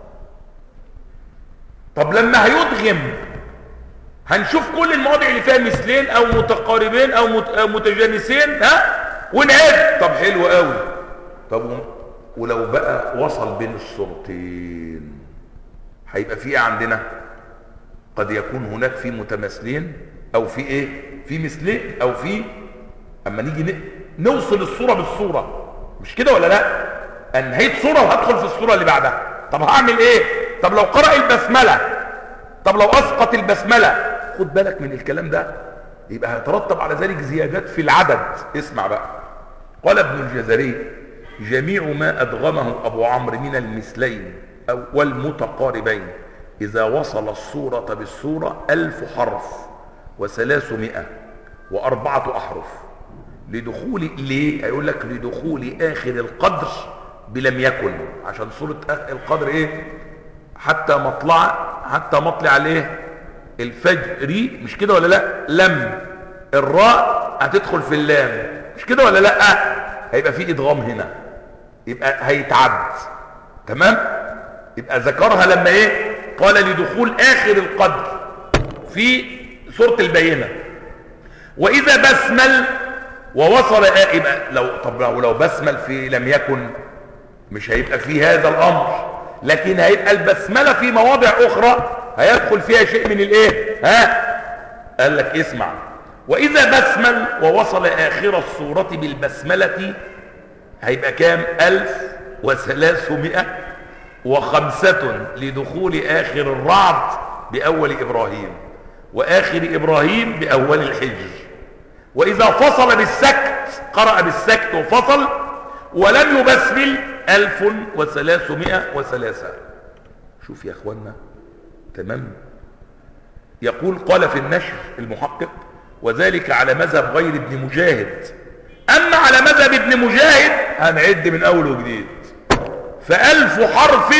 طب لما هيدغم هنشوف كل المواضع اللي فيها مثلين أو متقاربين أو متجانسين، ها، ونعد. طب حلو قوي. طب ولو بقى وصل بين الصورتين هيبقى في ايه عندنا؟ قد يكون هناك في متماثلين او في ايه؟ في مثلين او في، اما نيجي نوصل الصورة بالصورة، مش كده ولا لا؟ انهيت صورة وهدخل في الصورة اللي بعدها. طب هعمل ايه؟ طب لو قرأ البسملة، طب لو اسقط البسملة، خد بالك من الكلام ده، يبقى هيترتب على ذلك زيادات في العدد. اسمع بقى، قال ابن الجزري: جميع ما أدغمه أبو عمرو من المثلين والمتقاربين إذا وصل الصورة بالصورة 1000 حرف و304 أحرف لدخول، ليه؟ هيقول لك لدخول آخر القدر بلم يكن، عشان صورة القدر إيه؟ حتى مطلع عليه الفجر، مش كده ولا لا؟ لم الراء هتدخل في اللام، مش كده ولا لا؟ هيبقى في إدغام هنا، يبقى هيتعد. تمام؟ يبقى ذكرها لما ايه؟ قال لدخول آخر القدر في سورة البينة. وإذا بسمل ووصل يبقى لو بسمل في لم يكن مش هيبقى في هذا الأمر، لكن هيبقى البسملة في مواضع أخرى هيدخل فيها شيء من الايه؟ ها؟ قال لك اسمع: وإذا بسمل ووصل آخر السورة بالبسملة هيبقى كام؟ 1305 لدخول آخر الرعد بأول إبراهيم، وآخر إبراهيم بأول الحجر. وإذا فصل بالسكت، قرأ بالسكت وفصل ولم يبسمل 1303. شوف يا أخوانا، تمام؟ يقول قال في النشر المحقق: وذلك على مذهب غير ابن مجاهد. أما على مذهب ابن مجاهد هنعد من أول وجديد، ف1000 حرف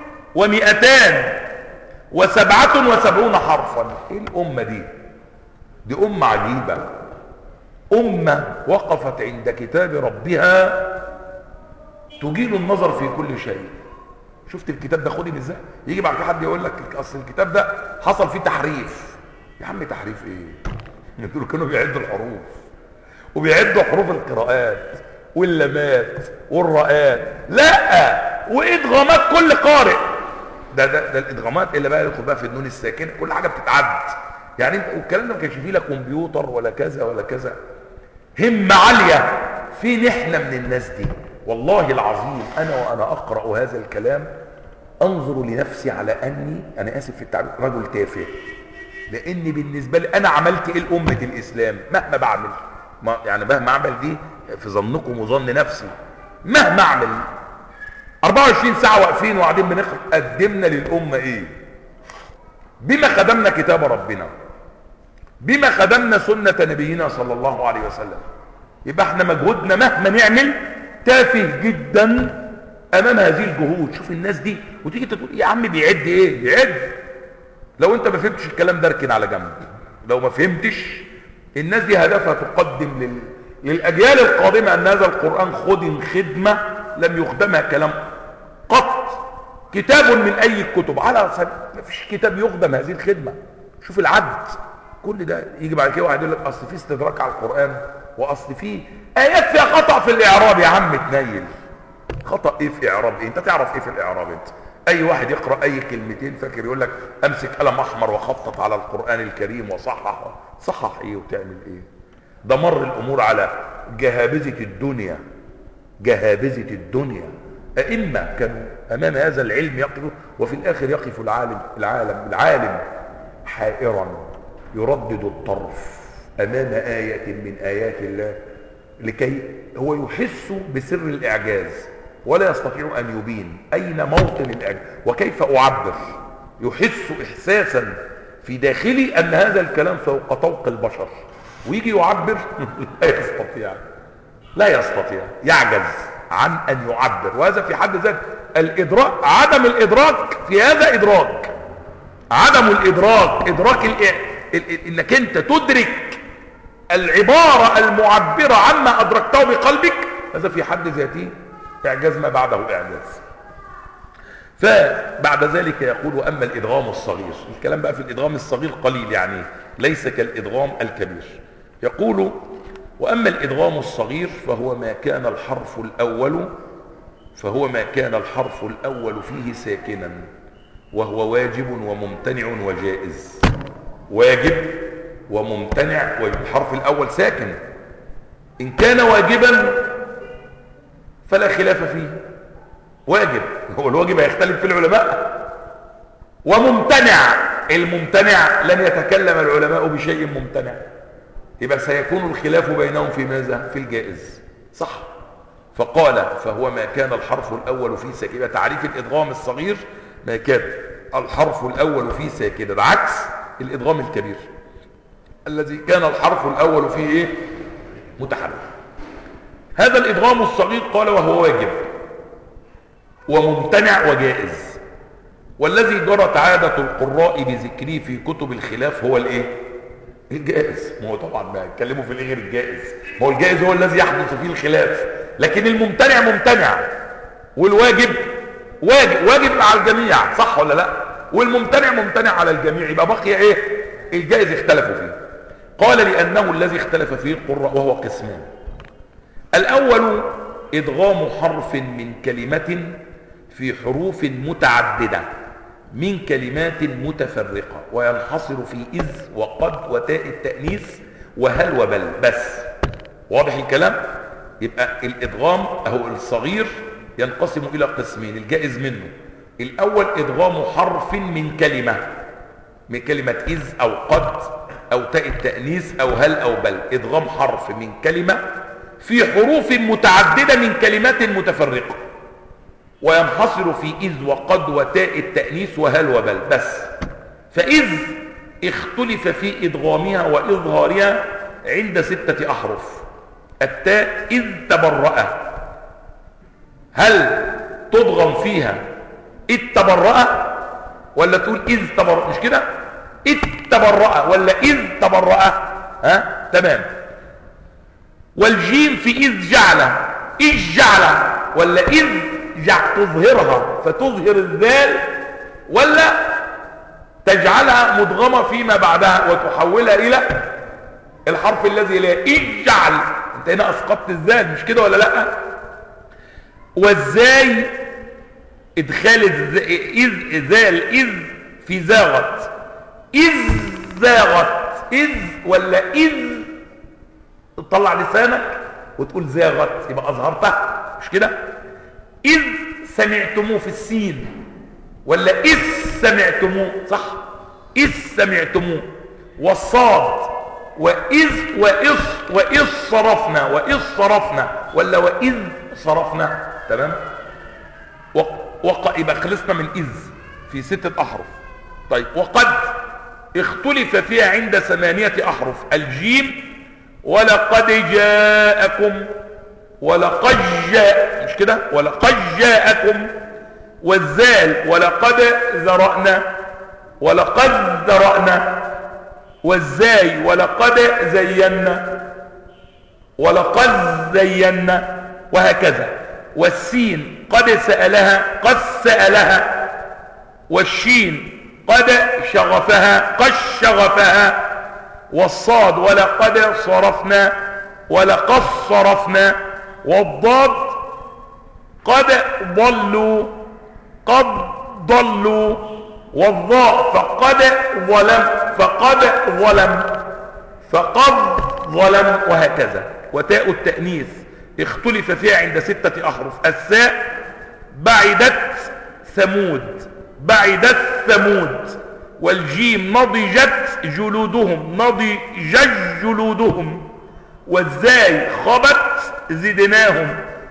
و277 حرفا. ايه الأمة دي؟ دي أمة عجيبة، أمة وقفت عند كتاب ربها تجيل النظر في كل شيء. شفت الكتاب ده خدم ازاي؟ يجي بعد حد يقول لك اصل الكتاب ده حصل فيه تحريف. يا عم تحريف ايه؟ دول كانوا بيعدوا الحروف وبيعدوا حروف القراءات واللمات والراءات، لا، وادغامات كل قارئ. ده الادغامات اللي بقى يدخل بقى في النون الساكنه، كل حاجه بتتعد. يعني والكلام ده ما كانش فيه لا كمبيوتر ولا كذا ولا كذا. همه عاليه. فين احنا من الناس دي؟ والله العظيم انا وانا اقرا هذا الكلام انظر لنفسي على اني، انا اسف في التعبير، رجل تافه. لاني بالنسبه لي انا عملت ايه لامه الاسلام؟ مهما بعمل، يعني مهما اعمل دي في ظنكم وظن نفسي، مهما اعمل 24 ساعه واقفين وقاعدين بنقرا، قدمنا للامه ايه؟ بما خدمنا كتاب ربنا، بما خدمنا سنه نبينا صلى الله عليه وسلم. يبقى احنا مجهودنا مهما نعمل تافه جدا امام هذه الجهود. شوف الناس دي وتيجي تقول يا عم بيعد ايه؟ بيعد. لو انت ما فهمتش الكلام ده اركن على جنب. لو ما فهمتش، الناس دي هدفها تقدم للاجيال القادمه ان هذا القران خدم خدمه لم يخدمها كلام قط. كتاب من اي الكتب، على ما فيش كتاب يخدم هذه الخدمه. شوف العد كل ده. يجي بعد كده واحد يقول لك اصل في استدراك على القران، واصل في ايات فيها خطا في الاعراب. يا عم تنيل، خطا ايه في اعراب ايه؟ انت تعرف ايه في الاعراب انت؟ اي واحد يقرا اي كلمتين فاكر يقول لك امسك قلم احمر وخطط على القران الكريم وصحح. صحح ايه وتعمل ايه؟ ده مر الامور على جهابذه الدنيا، جهابذه الدنيا. أئمة كانوا أمام هذا العلم يقفوا، وفي الآخر يقف العالم حائرا يردد الطرف أمام آية من آيات الله، لكي هو يحس بسر الإعجاز ولا يستطيع أن يبين أين موطن الإعجاز وكيف أعبر. يحس إحساسا في داخلي أن هذا الكلام فوق طوق البشر، ويجي يعبر لا يستطيع، يعجز عن أن يعبر. وهذا في حد ذاته الإدراك، عدم الإدراك في هذا إدراك، عدم الإدراك إنك أنت تدرك العبارة المعبرة عما أدركته بقلبك، هذا في حد ذاته إعجاز ما بعده إعجاز. فبعد ذلك يقول أما الإدغام الصغير، الكلام بقى في الإدغام الصغير قليل، يعني ليس كالإدغام الكبير. يقول وأما الإدغام الصغير فهو ما كان الحرف الأول فيه ساكنا، وهو واجب وممتنع وجائز. واجب وممتنع، والحرف الأول ساكن. إن كان واجبا فلا خلاف فيه، واجب، هو الواجب هيختلف في العلماء. وممتنع، الممتنع لن يتكلم العلماء بشيء ممتنع، يبقى سيكون الخلاف بينهم في ماذا؟ في الجائز، صح؟ فقال فهو ما كان الحرف الأول فيه ساكن. يبقى تعريف الإدغام الصغير ما كان الحرف الأول فيه ساكنا، عكس الإدغام الكبير الذي كان الحرف الأول فيه إيه؟ متحرك. هذا الإدغام الصغير قال وهو واجب وممتنع وجائز، والذي جرت عادة القراء بذكره في كتب الخلاف هو الايه؟ الجائز. ما هو طبعا ما يتكلموا في غير الجائز، ما هو الجائز هو الذي يحدث فيه الخلاف، لكن الممتنع ممتنع، والواجب واجب على الجميع، صح ولا لا؟ والممتنع ممتنع على الجميع، يبقى بقي ايه؟ الجائز اختلفوا فيه. قال لأنه الذي اختلف فيه القراء وهو قسمان. الأول إدغام حرف من كلمة في حروف متعددة من كلمات متفرقة، وينحصر في إذ وقد وتاء التأنيث وهل وبل بس. واضح الكلام؟ يبقى الإدغام أهو الصغير ينقسم إلى قسمين، الجائز منه. الأول إدغام حرف من كلمة إذ أو قد أو تاء التأنيث أو هل أو بل، إدغام حرف من كلمة في حروف متعددة من كلمات متفرقة، وينحصر في إذ وقد وتاء التأنيث وهل وبل بس. فإذ اختلف في إدغامها وإظهارها عند 6 أحرف. التاء إذ تبرأ، هل تضغم فيها إذ تبرأ ولا تقول إذ تبرأ؟ مش كده؟ إذ تبرأ ولا إذ تبرأ؟ ها؟ تمام. والجيم في إذ جعل، إذ جعل ولا إذ تظهرها فتظهر الذال، ولا تجعلها مدغمة فيما بعدها وتحولها إلى الحرف الذي لا إذ جعل. انت هنا أسقطت الذال، مش كده ولا لا؟ والزاي إدخال إذ ذال إذ في زاغت، إذ زاغت، إذ ولا إذ تطلع لسانك وتقول زاغت، يبقى أظهرتها، مش كده؟ إذ سمعتموه في السين ولا إذ سمعتموه، صح؟ إذ سمعتموه. والصاد وإذ وإذ صرفنا ولا وإذ صرفنا، تمام؟ يبقى خلصنا من إذ في 6 أحرف. طيب وقد اختلف فيها عند 8 أحرف. الجيم ولقد جاءكم، ولقد جاء، مش كده؟ ولقد جاءكم. والزال ولقد ذرأنا. والزاي ولقد زينا وهكذا. والسين قد سألها. والشين قد شغفها. والصاد ولقد صرفنا. والضاد قد ضلوا. والضاء فقد ظلم وهكذا. وتاء التأنيث اختلف فيها عند 6 أحرف. الساء بعدت ثمود، بعدت ثمود. والجيم نضجت جلودهم، نضجت جلودهم. والزاي خبت زدناهم،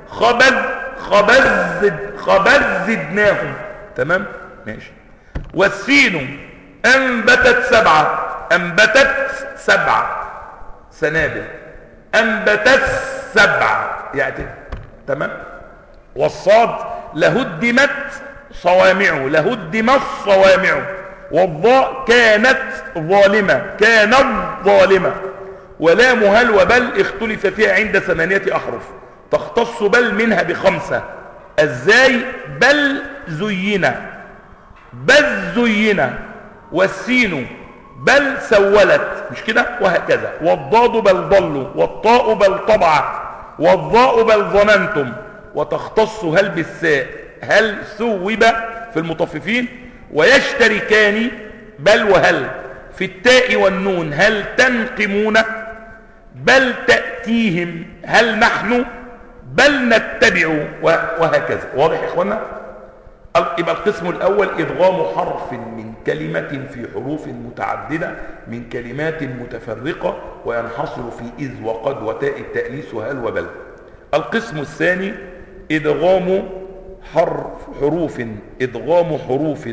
خبز زدناهم. تمام ماشي. والسين انبتت سبعة، انبتت سبعة سنابل، انبتت سبعة يعني. تمام. والصاد لهدمت صوامعه، لهدمت صوامعه. والضاء كانت ظالمة، كانت ظالمة. ولام هل وبل اختلف فيها عند 8 أحرف، تختص بل منها ب5. الزاي بل زين، بل زين. والسين بل سولت، مش كده؟ وهكذا. والضاد بل ضلوا، والطاء بل طبع، والضاء بل ظننتم. وتختص هل بالساء، هل ثوب في المطففين. ويشتركان بل وهل في التاء والنون، هل تنقمون، بل تأتيهم، هل نحن، بل نتبع، وهكذا. واضح يا اخوانا؟ يبقى القسم الاول ادغام حرف من كلمة في حروف متعددة من كلمات متفرقة، وينحصر في إذ وقد وتاء التأنيث وهل وبل. القسم الثاني ادغام حروف، ادغام حروف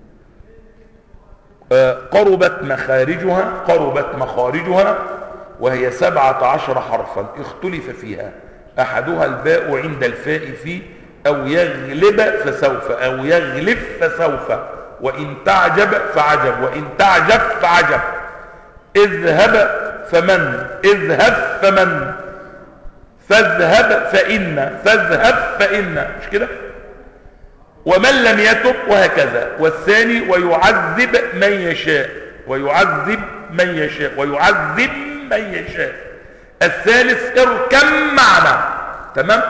قربت مخارجها، قربت مخارجها، وهي 17 حرفا اختلف فيها. احدها الباء عند الفاء في او يغلب فسوف، او يغلب فسوف. وان تعجب فعجب، وان تعجب فعجب. اذهب فمن، اذهب فمن. فاذهب فإن، فاذهب فإن، مش كده؟ ومن لم يتب، وهكذا. والثاني ويعذب من يشاء، ويعذب من يشاء، ويعذب من يشاء. الثالث اركم معنا. تمام.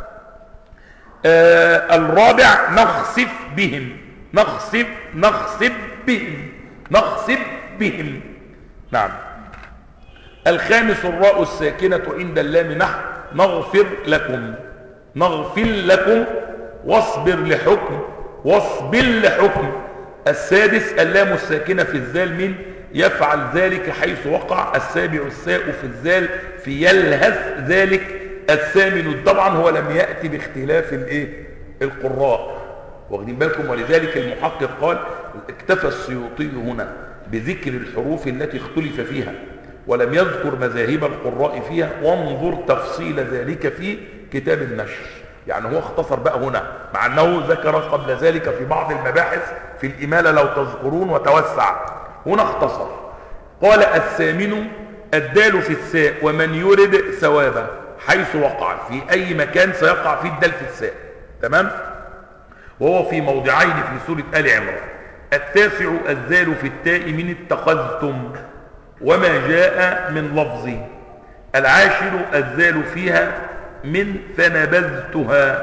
الرابع نخسف بهم، نخسف بهم، نخسف بهم. نعم. الخامس الراء الساكنة عند اللام نحو نغفر لكم، نغفر لكم. واصبر لحكم، واصبر لحكم. السادس اللام الساكنة في الزال من يفعل ذلك حيث وقع. السابع الساء في الزال في يلهث ذلك. الثامن طبعا هو لم يأتي باختلاف القراء، واخدين بالكم. ولذلك المحقق قال اكتفى السيوطي هنا بذكر الحروف التي اختلف فيها ولم يذكر مذاهب القراء فيها، وانظر تفصيل ذلك في كتاب النشر. يعني هو اختصر بقى هنا، مع انه ذكر قبل ذلك في بعض المباحث في الإمالة لو تذكرون وتوسع. هنا اختصر. قال الثامن الدال في الساء ومن يرد ثوابه حيث وقع، في أي مكان سيقع فيه الدال في الساء. تمام. وهو في موضعين في سورة آل عمران. التاسع الزال في التاء من اتخذتم وما جاء من لفظ. العاشر الزال فيها من فنبذتها،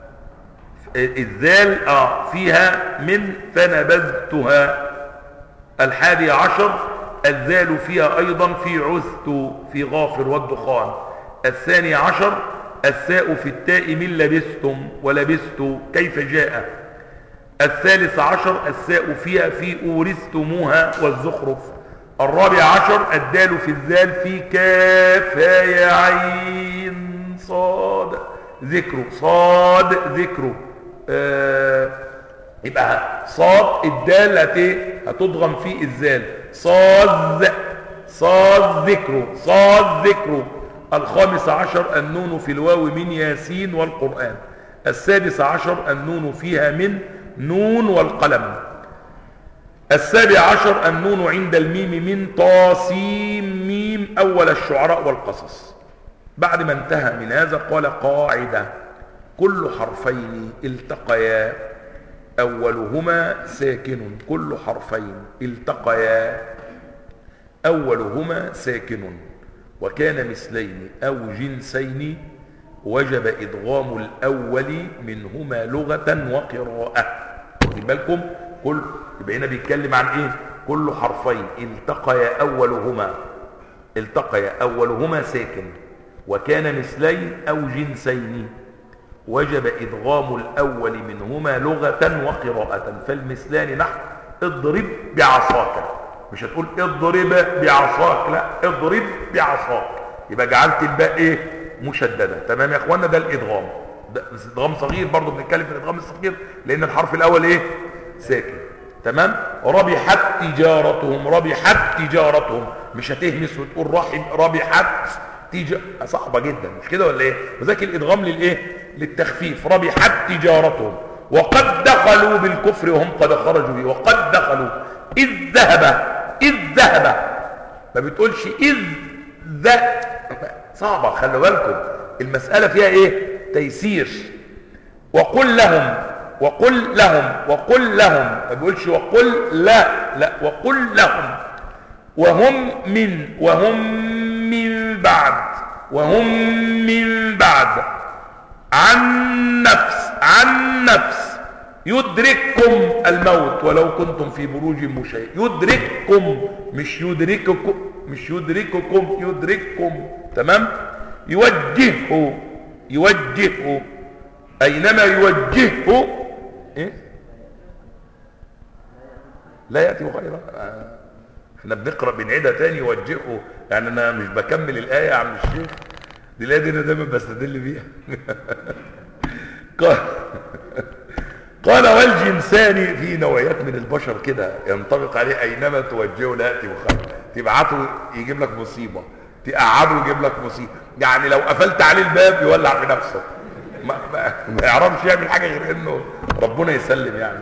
الزال فيها من فنبذتها. الحادي عشر الزال فيها أيضا في عثت في غافر والدخان. الثاني عشر الساء في التاء من لبستم ولبست كيف جاء. الثالث عشر الساء فيها في أورثتموها والزخرف. الرابع عشر الدال في الزال في كاف يا عين صاد ذكره، صاد ذكره. يبقى صاد الدال هتضغم في الزال، صاد، صاد ذكره، صاد ذكره. الخامس عشر النون في الواو من ياسين والقرآن. السادس عشر النون فيها من نون والقلم. السابع عشر النون عند الميم من طاسيم ميم أول الشعراء والقصص. بعد ما انتهى من هذا قال قاعدة كل حرفين التقيا أولهما ساكن، كل حرفين التقيا أولهما ساكن وكان مثلين أو جنسين وجب إدغام الأول منهما لغة وقراءة. خدوا بالكم كل يبقى هنا بيتكلم عن ايه؟ كل حرفين التقيا أولهما، التقيا أولهما ساكن وكان مثلين أو جنسين وجب إدغام الأول منهما لغة وقراءة، فالمثلان نحو اضرب بعصاك، مش هتقول اضرب بعصاك، لا اضرب بعصاك، يبقى جعلت الباء ايه؟ مشددة. تمام يا اخوانا؟ ده الادغام، ده ادغام صغير، برضو بنتكلم في الادغام الصغير لان الحرف الاول ايه؟ ساكن. تمام. ربحت تجارتهم، ربحت تجارتهم، مش هتهمس وتقول ربحت صعبة جدا، مش كده ولا ايه؟ وذاك الادغام للايه؟ للتخفيف. ربحت تجارتهم، وقد دخلوا بالكفر وهم قد خرجوا به، وقد دخلوا إذ ذهب، ما بتقولش إذ صعبة، خلوا بالكم المسألة فيها إيه؟ تيسير. وقل لهم، ما بيقولش وقل لا وقل لهم. وهم من بعد عن نفس يدرككم الموت ولو كنتم في بروج مشيدة. يدرككم، مش يدرككم، يدرككم. تمام. يوجهه أينما يوجهه إيه؟ لا يأتي خيرا. احنا بنقرأ بنعيدها تاني. يوجهه يعني انا مش بكمل الآية يا عم الشيخ، دي الآية دي انا دايما بستدل بيها. قال والجنسان، في نوعيات من البشر كده ينطبق عليه اينما توجهه لا يأتي بخير. تبعته يجيب لك مصيبة، تقعده يجيب لك مصيبة، يعني لو قفلت عليه الباب يولع في نفسه، ما يعرفش يعمل حاجة غير انه ربنا يسلم يعني.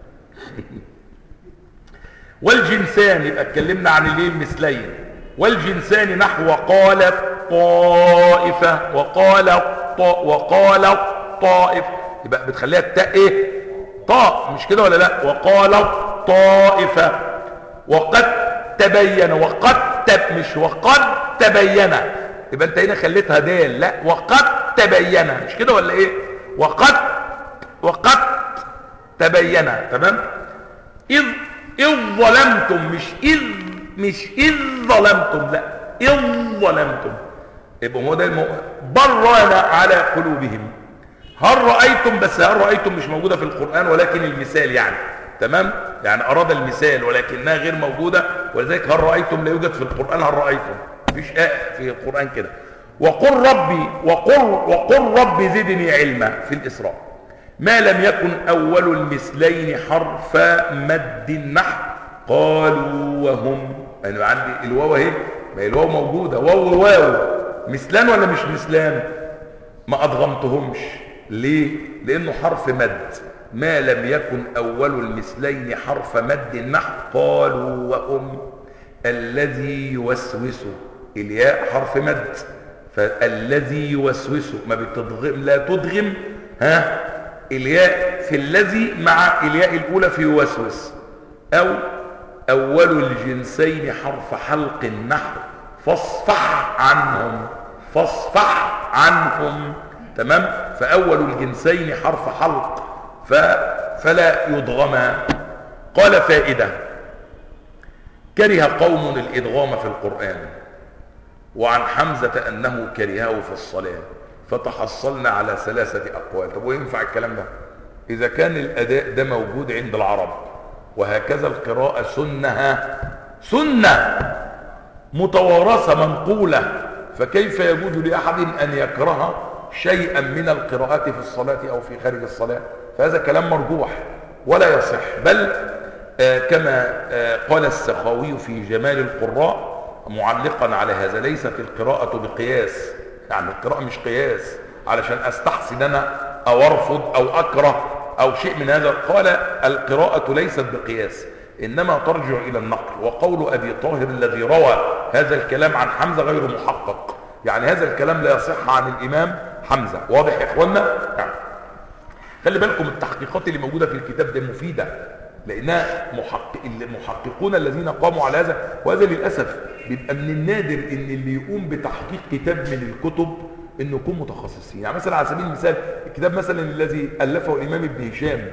والجنسان، يبقى اتكلمنا عن الايه؟ المثلين. والجنسان نحو وقالت طائفة، وقالت طائفة، يبقى بتخليها التاء ايه؟ طاء، مش كده ولا لا؟ وقالت طائفة. وقد تبين، مش وقد تبين، يبقى انت هنا خليتها دال، لا وقد تبين، مش كده ولا ايه؟ وقد تبين. تمام. إذ ظلمتم، مش إذ ظلمتم، لا إذ ظلمتم، يبقى هو ده برنا على قلوبهم. هل رأيتم، بس هل رأيتم مش موجودة في القرآن ولكن المثال يعني. تمام. يعني أراد المثال ولكنها غير موجودة، ولذلك هل رأيتم لا يوجد في القرآن. هل رأيتم مفيش آية في القرآن كده. وقل ربي زدني علما في الإسراء. ما لم يكن أول المثلين حرف مد نحو قالوا وهم، يعني عندي الواو اهي، ما الواو موجودة، واو مثلان ولا مش مثلان؟ ما أضغمتهمش ليه؟ لأنه حرف مد. ما لم يكن أول المثلين حرف مد نحو قالوا وهم. الذي يوسوس، الياء حرف مد، فالذي يوسوس ما بتضغم، لا تضغم الياء في الذي مع الياء الأولى في يوسوس. أو أول الجنسين حرف حلق نحو فاصفح عنهم. تمام. فأول الجنسين حرف حلق فلا يضغما. قال فائدة: كره قوم الإدغام في القرآن، وعن حمزة أنه كرهه في الصلاة، فتحصلنا على 3 أقوال. طب وينفع الكلام ده إذا كان الأداء ده موجود عند العرب، وهكذا القراءة سنة متوارثة منقولة، فكيف يجوز لأحد أن يكره شيئا من القراءات في الصلاة أو في خارج الصلاة؟ فهذا كلام مرجوح ولا يصح. بل كما قال السخاوي في جمال القراء معلقا على هذا: ليست القراءة بقياس، يعني القراءة مش قياس علشان استحسن انا او ارفض او اكره او شيء من هذا. قال: القراءة ليست بقياس، انما ترجع الى النقل. وقول ابي طاهر الذي روى هذا الكلام عن حمزة غير محقق، يعني هذا الكلام لا يصح عن الامام حمزة. واضح يا اخوانا؟ يعني خلي بالكم التحقيقات اللي موجودة في الكتاب ده مفيدة، لانها المحققون الذين قاموا على هذا، وهذا للأسف بيبقى من النادر ان اللي يقوم بتحقيق كتاب من الكتب انه يكون متخصصين. يعني مثلا على سبيل المثال الكتاب مثلا الذي ألفه الإمام ابن هشام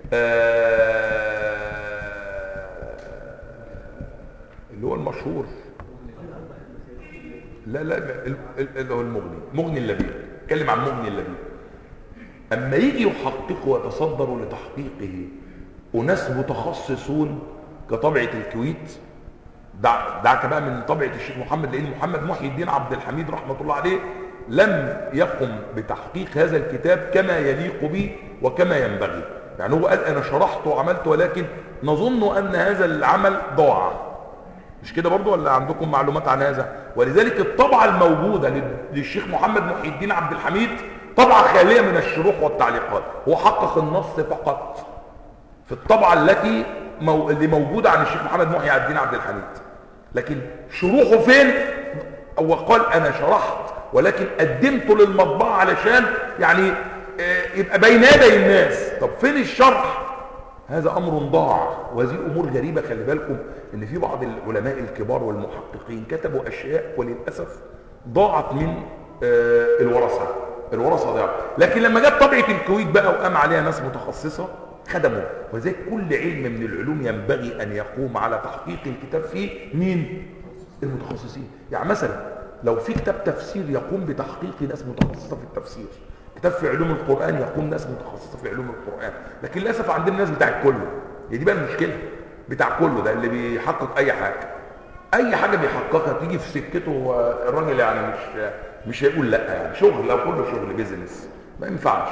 اللي هو المشهور، لا اللي هو المغني، مغني اللبيب، اتكلم عن مغني اللبيب. اما يجي يحققه ويتصدر لتحقيقه أناس متخصصون كطبعة الكويت، دعك بقى من طبعة الشيخ محمد، لأن محمد محي الدين عبد الحميد رحمة الله عليه لم يقم بتحقيق هذا الكتاب كما يليق به وكما ينبغي. يعني هو قال أنا شرحت وعملت، ولكن نظن أن هذا العمل ضاع. مش كده برضو ولا عندكم معلومات عن هذا؟ ولذلك الطبعة الموجودة للشيخ محمد محي الدين عبد الحميد طبعة خالية من الشروح والتعليقات. هو حقق النص فقط في الطبعة التي اللي موجودة عن الشيخ محمد محي الدين عبد الحميد، لكن شروحه فين؟ هو قال أنا شرحت ولكن قدمته للمطبعة علشان يعني يبقى بين يدي الناس. طب فين الشرح؟ هذا أمر ضاع، وهذه أمور غريبة. خلي بالكم إن في بعض العلماء الكبار والمحققين كتبوا أشياء وللأسف ضاعت من الورثة ضاعت. لكن لما جت طبعة الكويت بقى وقام عليها ناس متخصصة خدموا. وذلك كل علم من العلوم ينبغي أن يقوم على تحقيق الكتاب فيه مين؟ المتخصصين. يعني مثلا لو في كتاب تفسير يقوم بتحقيق ناس متخصصة في التفسير، كتاب في علوم القرآن يقوم ناس متخصصة في علوم القرآن. لكن للأسف عندنا ناس بتاع كله، دي بقى المشكلة. بتاع كله ده اللي بيحقق أي حاجة بيحققها تيجي في سكته الراجل يعني مش هيقول لا. يعني شغل، لو كله شغل بيزنس ما ينفعش.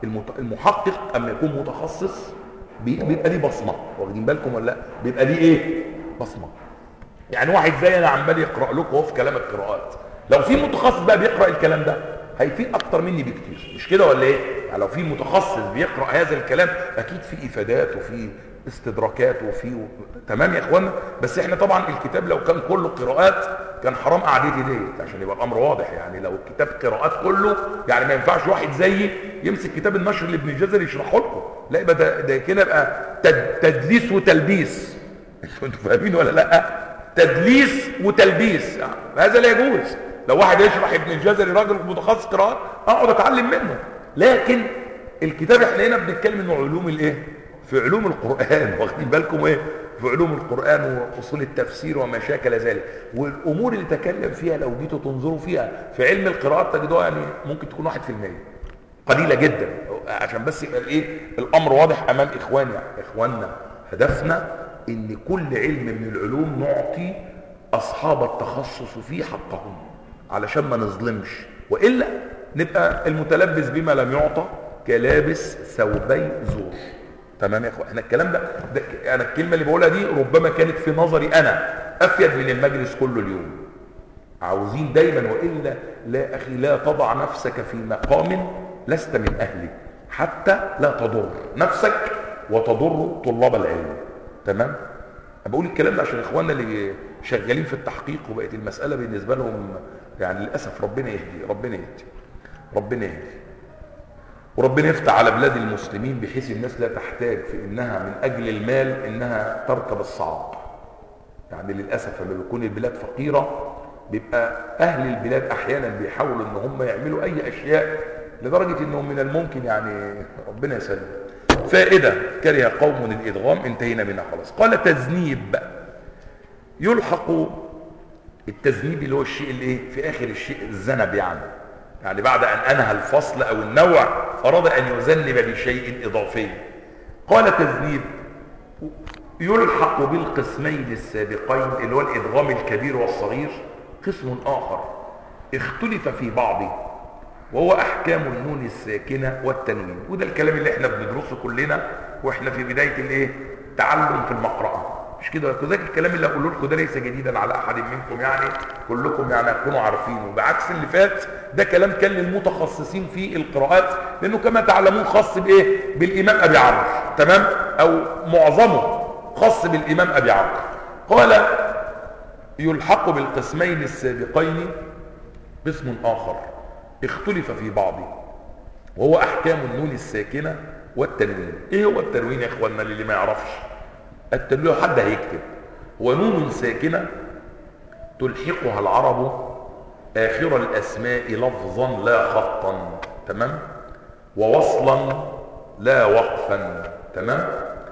المحقق اما يكون متخصص بيبقى ليه بصمه، واخدين بالكم ولا لا؟ بيبقى ليه ايه؟ بصمه. يعني واحد زي انا عمال يقرا لكم اهو في كلام القراءات، لو في متخصص بقى بيقرا الكلام ده هيفيد اكتر مني بكتير، مش كده ولا ايه؟ يعني لو في متخصص بيقرا هذا الكلام اكيد في افادات وفي استدراكات وفي تمام يا اخوانا. بس احنا طبعا الكتاب لو كان كله قراءات كان حرام قعدتي ديت، عشان يبقى الامر واضح. يعني لو الكتاب قراءات كله يعني ما ينفعش واحد زيي يمسك كتاب النشر لابن الجزري يشرحه لكم، لا يبقى ده كده يبقى تدليس وتلبيس. انتوا فاهمين ولا لا؟ تدليس وتلبيس، يعني هذا لا يجوز. لو واحد يشرح ابن الجزري راجل متخصص قراءات اقعد اتعلم منه. لكن الكتاب احنا هنا بنتكلم انه علوم الايه؟ في علوم القرآن، واخدين بالكم ايه؟ في علوم القرآن واصول التفسير وما شاكل ذلك. والامور اللي تكلم فيها لو جيتوا تنظروا فيها في علم القراءات تجدوها يعني ممكن تكون 1%، قليلة جدا، عشان بس يبقى الايه؟ الامر واضح امام اخواننا. هدفنا ان كل علم من العلوم نعطي اصحاب التخصص فيه حقهم علشان ما نظلمش، والا نبقى المتلبس بما لم يعطى كلابس ثوبي زور. تمام يا اخوان؟ احنا الكلام ده انا الكلمه اللي بقولها دي ربما كانت في نظري انا افيد من المجلس كله اليوم. عاوزين دايما، والا لا اخي لا تضع نفسك في مقام لست من اهله حتى لا تضر نفسك وتضر طلاب العلم. تمام؟ انا بقول الكلام ده عشان اخواننا اللي شغالين في التحقيق وبقت المساله بالنسبه لهم يعني للاسف. ربنا يهدي وربنا يفتح على بلاد المسلمين بحيث الناس لا تحتاج في انها من اجل المال انها تركب الصعاب. يعني للاسف لما بيكون البلاد فقيره بيبقى اهل البلاد احيانا بيحاولوا ان هم يعملوا اي اشياء لدرجه انهم من الممكن يعني ربنا يسلم. فائده كره قوم الادغام انتهينا منها خلاص. قال تذنيب، يلحق التذنيب اللي هو الشيء اللي ايه في اخر الشيء الذنب، يعني بعد ان انهى الفصل او النوع اراد ان يذنب بشيء اضافي. قال تذنيب يلحق بالقسمين السابقين اللي هو الادغام الكبير والصغير قسم اخر اختلف في بعضه وهو احكام النون الساكنه والتنوين. وده الكلام اللي احنا بندرسه كلنا واحنا في بدايه الايه؟ تعلم في المقرأة، مش كده؟ كذلك الكلام اللي اقوله لكم ده ليس جديدا على احد منكم، يعني كلكم يعني تكونوا عارفينه. بعكس اللي فات ده كلام كان للمتخصصين في القراءات، لانه كما تعلمون خاص بايه؟ بالامام ابي عمرو. تمام؟ او معظمه خاص بالامام ابي عمرو. قال يلحق بالقسمين السابقين قسم اخر اختلف في بعضه وهو احكام النون الساكنه والتنوين. ايه هو التنوين يا اخواننا اللي ما يعرفش؟ التنوين حد هيكتب هو نون ساكنه تلحقها العرب اخر الاسماء لفظا لا خطا، تمام، ووصلا لا وقفا، تمام،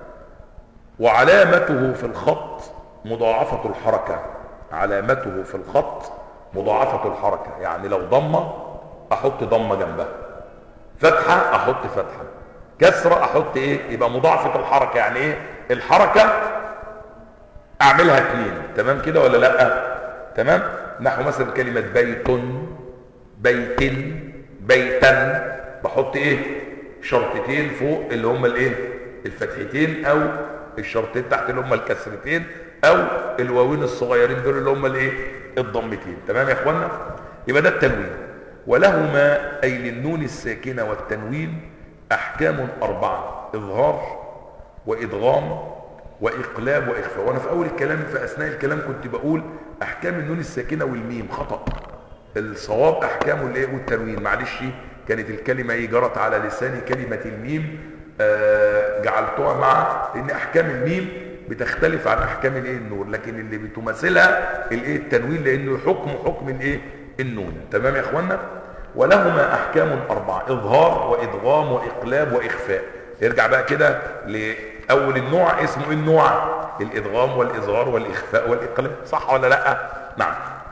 وعلامته في الخط مضاعفه الحركه. علامته في الخط مضاعفه الحركه، يعني لو ضمه احط ضمه جنبها، فتحة احط فتحة، كسرة احط ايه؟ يبقى مضاعفة الحركة. يعني ايه الحركة؟ اعملها 2. تمام كده ولا لا؟ تمام. نحو مثلا كلمة بيت، بيت، بيتا، بحط ايه؟ شرطتين فوق اللي هم الايه؟ الفتحتين، او الشرطتين تحت اللي هم الكسرتين، او الواوين الصغيرين دول اللي هم الايه؟ الضمتين. تمام يا اخوانا؟ يبقى ده التنوين. ولهما اي للنون الساكنة والتنوين احكام 4: اظهار وادغام واقلاب واخفاء. وانا في اول الكلام، في اثناء الكلام كنت بقول احكام النون الساكنة والميم، خطأ. الصواب احكامه الايه؟ والتنوين. معلش، كانت الكلمة ايه؟ جرت على لساني كلمة الميم، جعلتها مع، لان احكام الميم بتختلف عن احكام الايه؟ النون، لكن اللي بتمثلها الايه؟ التنوين، لانه حكم الايه؟ النون. تمام يا اخوانا؟ ولهما احكام 4: اظهار وادغام واقلاب واخفاء. يرجع بقى كده لاول النوع، اسمه ايه النوع؟ الادغام والاظهار والاخفاء والاقلاب، صح ولا لا؟ نعم.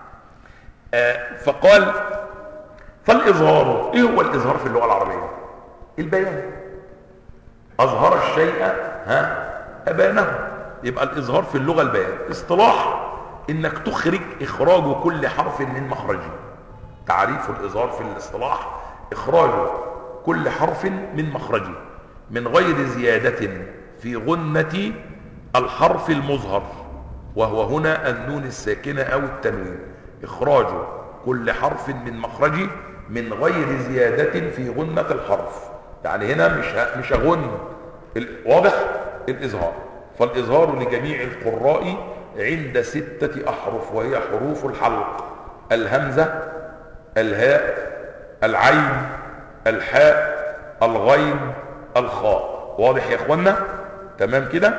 فقال فالاظهار، ايه هو الاظهار في اللغة العربية؟ البيان. اظهر الشيء ابانه. يبقى الاظهار في اللغة البيان. اصطلاح انك تخرج اخراج كل حرف من مخرجه. تعريف الاظهار في الاصطلاح: اخراج كل حرف من مخرجه من غير زيادة في غنة الحرف المظهر، وهو هنا النون الساكنة او التنوين. اخراج كل حرف من مخرجه من غير زيادة في غنة الحرف. يعني هنا مش هغن. واضح؟ الاظهار. فالاظهار لجميع القراء عند 6 احرف، وهي حروف الحلق: الهمزة، الهاء، العين، الحاء، الغين، الخاء. واضح يا اخوانا؟ تمام كده؟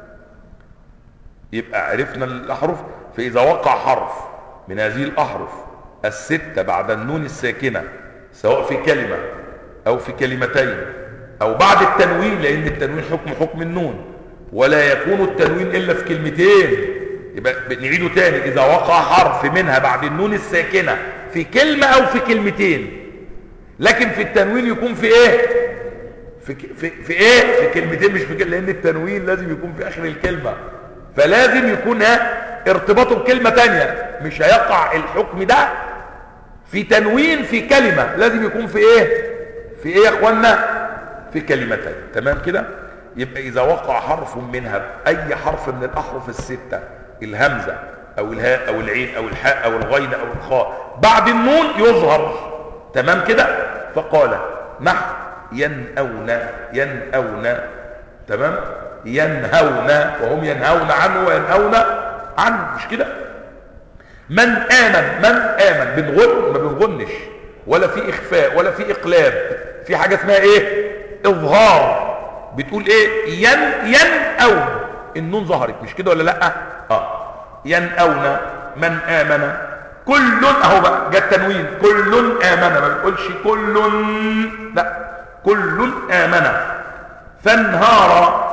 يبقى عرفنا الاحرف. فاذا وقع حرف من هذه الاحرف 6 بعد النون الساكنة، سواء في كلمة او في كلمتين او بعد التنوين، لان التنوين حكم النون، ولا يكون التنوين الا في كلمتين. يبقى نعيده تاني: اذا وقع حرف منها بعد النون الساكنة في كلمة او في كلمتين، لكن في التنوين يكون في ايه؟ في ايه؟ في كلمتين، مش في كلمة، لان التنوين لازم يكون في اخر الكلمة، فلازم يكون ارتباطه بكلمة تانية. مش هيقع الحكم ده في تنوين في كلمة، لازم يكون في ايه؟ في ايه يا اخوانا؟ في كلمتين. تمام كده؟ يبقى اذا وقع حرف منها، اي حرف من الاحرف 6، الهمزة او الهاء او العين او الحاء او الغين او الخاء، بعد النون يظهر. تمام كده؟ فقال نحو ينأون، ينأون. تمام؟ ينهون، وهم ينهون عنه وينهون عنه، مش كده؟ من آمن بنغن؟ ما بنغنش، ولا في إخفاء ولا في إقلاب، في حاجة اسمها إيه؟ إظهار. بتقول إيه؟ ينأون، النون ظهرت، مش كده ولا لأ؟ ينأون. من آمن، كل، أهو بقى جاء التنوين، كل آمن، ما بتقولش كل، لا، كل آمن. فانهار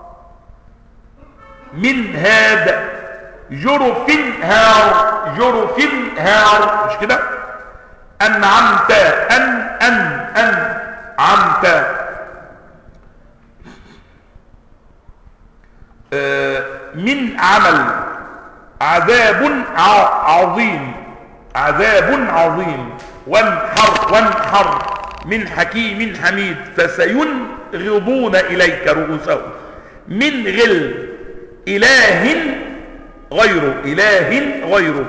من هذا جرف هار، جرف هار، مش كده؟ أنعمت، أنعمت. من عمل عذاب عظيم، عذاب عظيم. وانحر من حكيم حميد، فسينغضون إليك رؤوسهم. من غل إله غيره، إله غيره.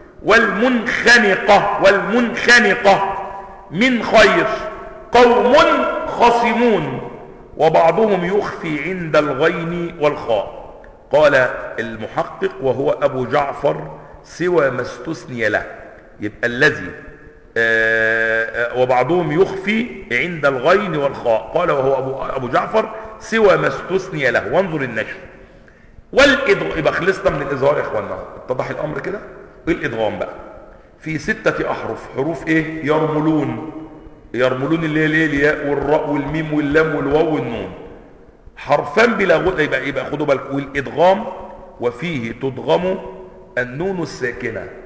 والمنخنقة من خير، قوم خصمون، وبعضهم يخفي عند الغين والخاء. قال المحقق وهو أبو جعفر: سوى ما استثني له. يبقى الذي وبعضهم يخفي عند الغين والخاء، قال وهو أبو جعفر: سوى ما استثني له. وانظر النشر. يبقى خلصنا من الإظهار يا إخواننا، اتضح الأمر كده. الإدغام بقى في 6 أحرف، حروف إيه؟ يرملون. يرملون اللي هي الياء والراء والميم واللام والواو والنون، حرفان بلا غنة. يبقى خدوا بالكم. والإدغام وفيه تدغم النون الساكنة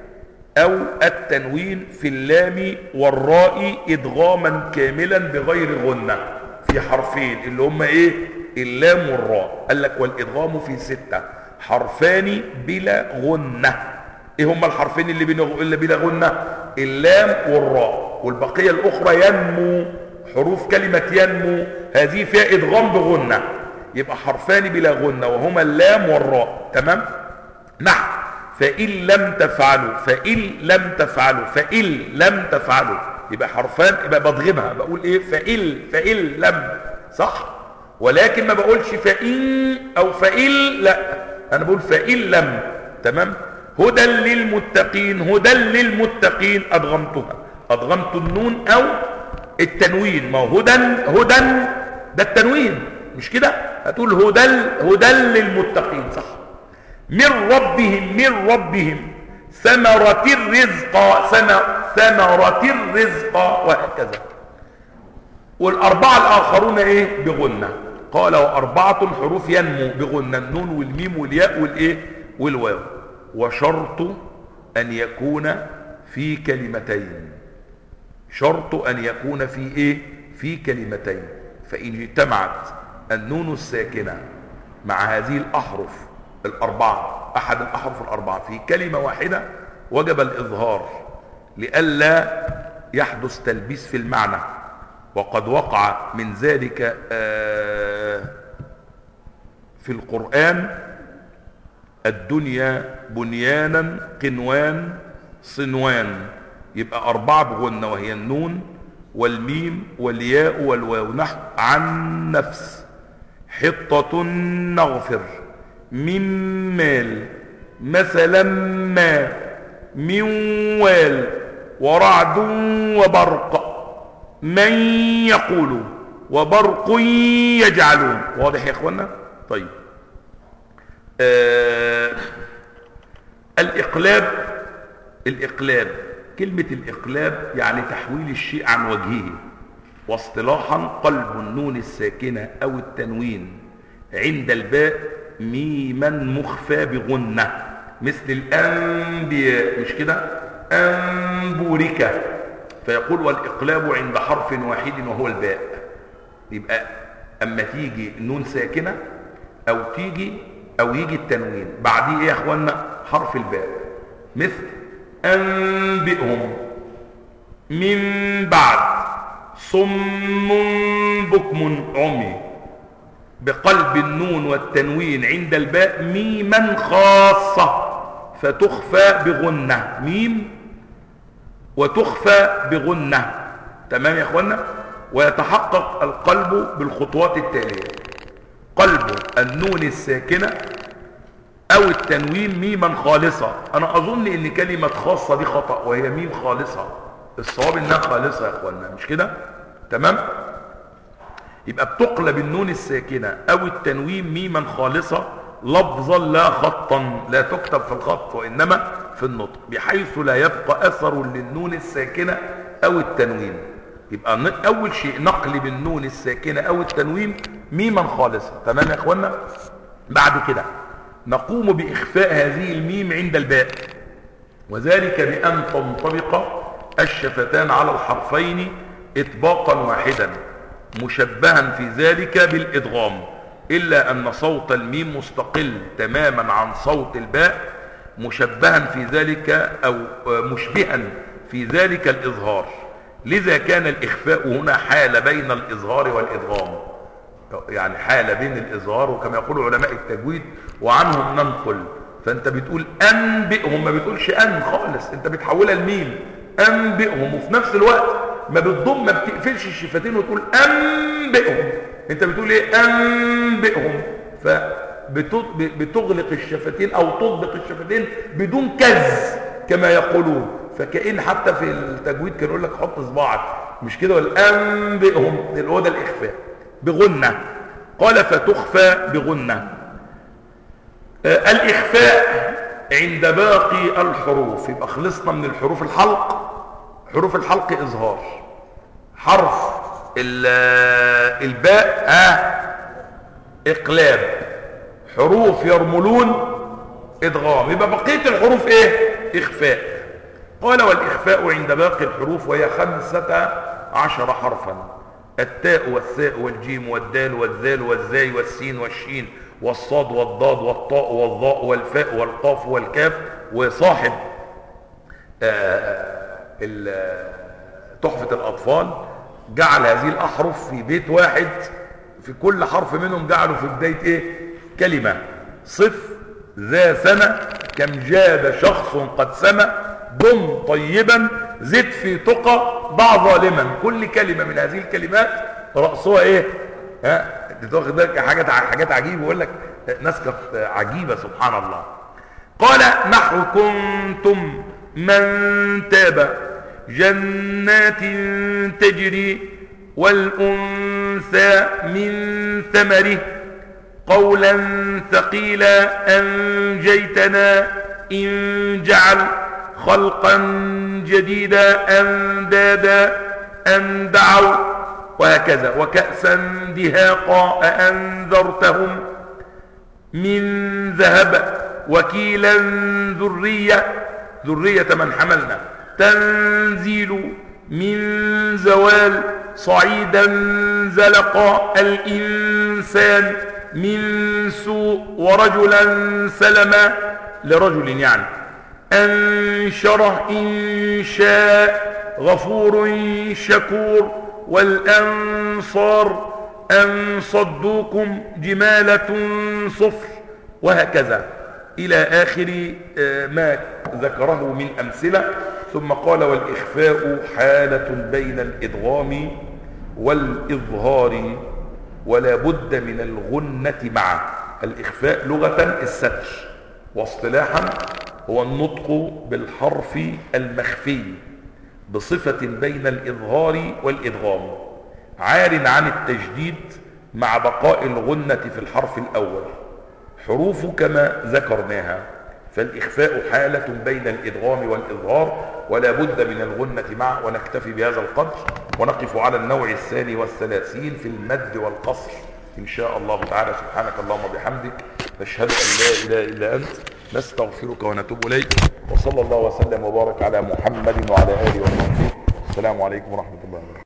أو التنوين في اللام والراء إدغاما كاملا بغير غنة في حرفين اللي هم إيه؟ اللام والراء. قال لك والإدغام في 6 حرفان بلا غنة. إيه هم الحرفين اللي بلا غنة؟ اللام والراء، والبقية الأخرى ينمو. حروف كلمة ينمو هذه فيها إدغام بغنة، يبقى حرفان بلا غنة وهما اللام والراء. تمام؟ نحن فإن لم تفعلوا، فإن لم تفعلوا، فإن لم تفعلوا، يبقى حرفان، يبقى بضغمها بقول ايه؟ فإن لم، صح؟ ولكن ما بقولش فإن او فإن، لا، انا بقول فإن لم. تمام؟ هدى للمتقين، هدى للمتقين ادغمتها، ادغمت النون او التنوين. ما هو هدى ده التنوين، مش كده؟ هتقول هدى للمتقين، صح؟ من ربهم ثمرة الرزق، ثمرة الرزق، وهكذا. والأربعة الآخرون إيه؟ بغنة. قال وأربعة حروف ينمو بغنة، النون والميم والياء والإيه؟ والواو. وشرط أن يكون في كلمتين، شرط أن يكون في إيه؟ في كلمتين. فإن اجتمعت النون الساكنة مع هذه الأحرف الأربعة، أحد الأحرف الأربعة في كلمة واحدة، وجب الإظهار لئلا يحدث تلبيس في المعنى. وقد وقع من ذلك في القرآن: الدنيا بنيانا قنوان صنوان، يبقى 4 بغنة وهي النون والميم والياء والواو. نحو عن نفس، حطة نغفر، من مال، مثلا ما، من وال، ورعد وبرق، من يقول، وبرق يجعلون. واضح يا اخوانا؟ طيب. الإقلاب، كلمة الإقلاب يعني تحويل الشيء عن وجهه. واصطلاحا قلب النون الساكنة أو التنوين عند الباء ميما مخفى بغنة، مثل الأنبياء، مش كده؟ أنبورك، فيقول والإقلاب عند حرف واحد وهو الباء. يبقى أما تيجي نون ساكنة أو يجي التنوين بعديه إيه يا أخوانا؟ حرف الباء، مثل أنبئهم، من بعد، صم بكم عمي. بقلب النون والتنوين عند الباء ميما خاصة فتخفى بغنة، ميم وتخفى بغنة. تمام يا اخوانا؟ ويتحقق القلب بالخطوات التالية: قلب النون الساكنة او التنوين ميما خالصة. انا اظن ان كلمة خاصة دي خطأ، وهي ميم خالصة، الصواب انها خالصة يا اخوانا، مش كده؟ تمام؟ يبقى بتقلب النون الساكنة او التنوين ميما خالصة لفظا لا خطا، لا تكتب في الخط وانما في النطق، بحيث لا يبقى اثر للنون الساكنة او التنوين. يبقى اول شيء نقلب النون الساكنة او التنوين ميما خالصة. تمام يا اخوانا؟ بعد كده نقوم باخفاء هذه الميم عند الباء، وذلك بان تنطبق الشفتان على الحرفين اطباقا واحدا، مشبها في ذلك بالإدغام، إلا أن صوت الميم مستقل تماما عن صوت الباء، مشبها في ذلك أو مشبها في ذلك الإظهار. لذا كان الإخفاء هنا حال بين الإظهار والإدغام، يعني حال بين الإظهار، وكما يقول علماء التجويد وعنهم ننقل. فأنت بتقول أنبئهم، ما بتقولش أن خالص، أنت بتحولها الميم أنبئهم، وفي نفس الوقت ما بتضم، ما بتقفلش الشفتين وتقول أنبئهم، انت بتقول ايه؟ أنبئهم. فبتغلق الشفتين او تطبق الشفتين بدون كز كما يقولون. فكأن حتى في التجويد كانوا يقول لك حط صباعك، مش كده؟ والأنبئهم اللي هو ده الإخفاء بغنة. قال فتخفى بغنة. الإخفاء عند باقي الحروف، يبقى خلصنا من الحروف الحلق. حروف الحلق إظهار، حرف الباء إقلاب، حروف يرملون إدغام، يبقى بقية الحروف إيه؟ إخفاء. قال والإخفاء عند باقي الحروف وهي 15 حرفا: التاء والثاء والجيم والدال والذال والزاي والسين والشين والصاد والضاد والطاء والظاء والفاء والقاف والكاف. وصاحب تحفة الأطفال جعل هذه الأحرف في بيت واحد، في كل حرف منهم جعله في بداية كلمة: صف ذا سنة، كم جاد شخص قد سمى، ضم طيبا، زد في تقى، ضع ظالما. كل كلمة من هذه الكلمات رأسها تاخد بالك حاجات عجيبة، يقول لك نسكة عجيبة سبحان الله. قال نحو كنتم من تاب، جنات تجري، والأنثى من ثمره، قولا ثقيلا أنجيتنا، إن جعل خلقا جديدا أندادا أن دعوا، وهكذا. وكأسا دهاقا أأنذرتهم من ذهب، وكيلا ذرية من حملنا، تنزيل من زوال، صعيدا زلقا، الإنسان من سوء، ورجلا سلما لرجل يعني، أنشره إنشاء، غفور شكور، والأنصار أن صدوكم جمالة صفر، وهكذا إلى آخر ما ذكره من أمثلة. ثم قال والإخفاء حالة بين الإدغام والإظهار، ولا بد من الغنة معه. الإخفاء لغة الستر، واصطلاحا هو النطق بالحرف المخفي بصفة بين الإظهار والإدغام، عار عن التجديد مع بقاء الغنة في الحرف الأول، حروف كما ذكرناها. فالإخفاء حالة بين الإدغام والإظهار، ولا بد من الغنة معه. ونكتفي بهذا القدر، ونقف على النوع 32 في المد والقصر إن شاء الله تعالى. سبحانك اللهم وبحمدك، نشهد أن لا إله إلا أنت، نستغفرك ونتوب إليك. وصلى الله وسلم وبارك على محمد وعلى آله وصحبه. السلام عليكم ورحمة الله وبركاته.